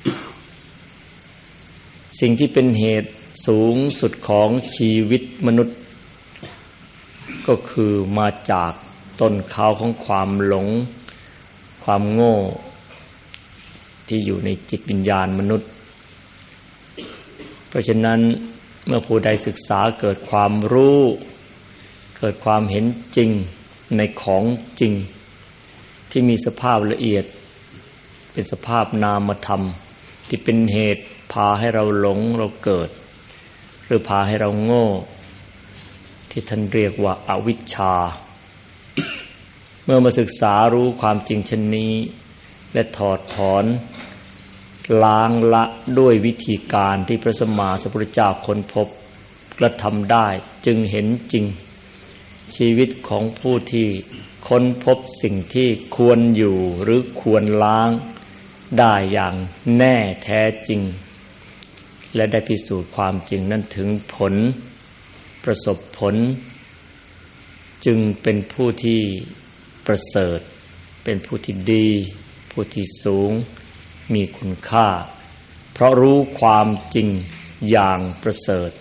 สิ่งที่เป็นเหตุสูงสุดของชีวิตมนุษย์ก็คือมาจากต้นเขาของความหลงความโง่ที่อยู่ในจิตวิญญาณมนุษย์เพราะฉะนั้นเมื่อผู้ใดศึกษาเกิดความรู้เกิดความเห็นจริงในของจริงที่มีสภาพละเอียดเป็นสภาพนามธรรมที่เป็นเหตุพาให้เราหลงเราเกิดหรือพาให้เราโง่ที่ท่านเรียกว่าอวิชชาเมื่อมาศึกษารู้ความจริงเช่นนี้และถอดถอนล้างละด้วยวิธีการที่พระสัมมาสัมพุทธเจ้าค้นพบและทำได้จึงเห็นจริงชีวิตของผู้ที่ค้นพบสิ่งที่ควรอยู่หรือควรล้างได้อย่างแน่แท้จริงและได้พิสูจน์ความจริงนั้นถึงผลประสบผลจึงเป็นผู้ที่ประเสริฐเป็นผู้ที่ดีผู้ที่สูงมีคุณค่าเพราะรู้ความจริงอย่างประเสริฐ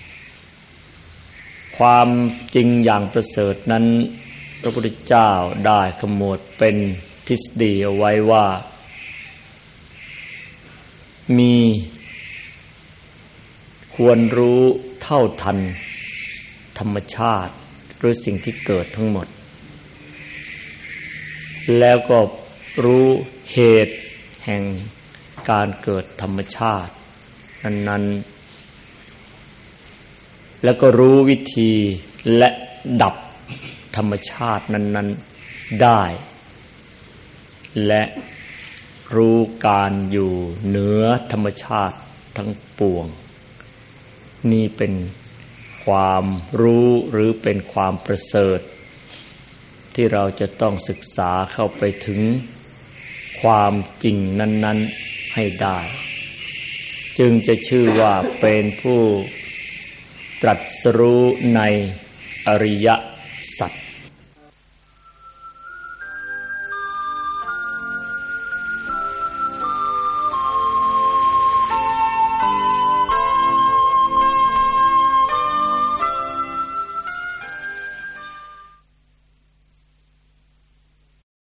ความจริงอย่างประเสริฐนั้นพระพุทธเจ้าได้ขมวดเป็นทฤษฎีเอาไว้ว่ามีควรรู้เท่าทันธรรมชาติหรือสิ่งที่เกิดทั้งหมดแล้วก็รู้เหตุแห่งการเกิดธรรมชาตินั้นๆแล้วก็รู้วิธีและดับธรรมชาตินั้นๆได้และรู้การอยู่เหนือธรรมชาติทั้งปวงนี่เป็นความรู้หรือเป็นความประเสริฐที่เราจะต้องศึกษาเข้าไปถึงความจริงนั้นๆให้ได้จึงจะชื่อว่าเป็นผู้ตรัสรู้ในอริย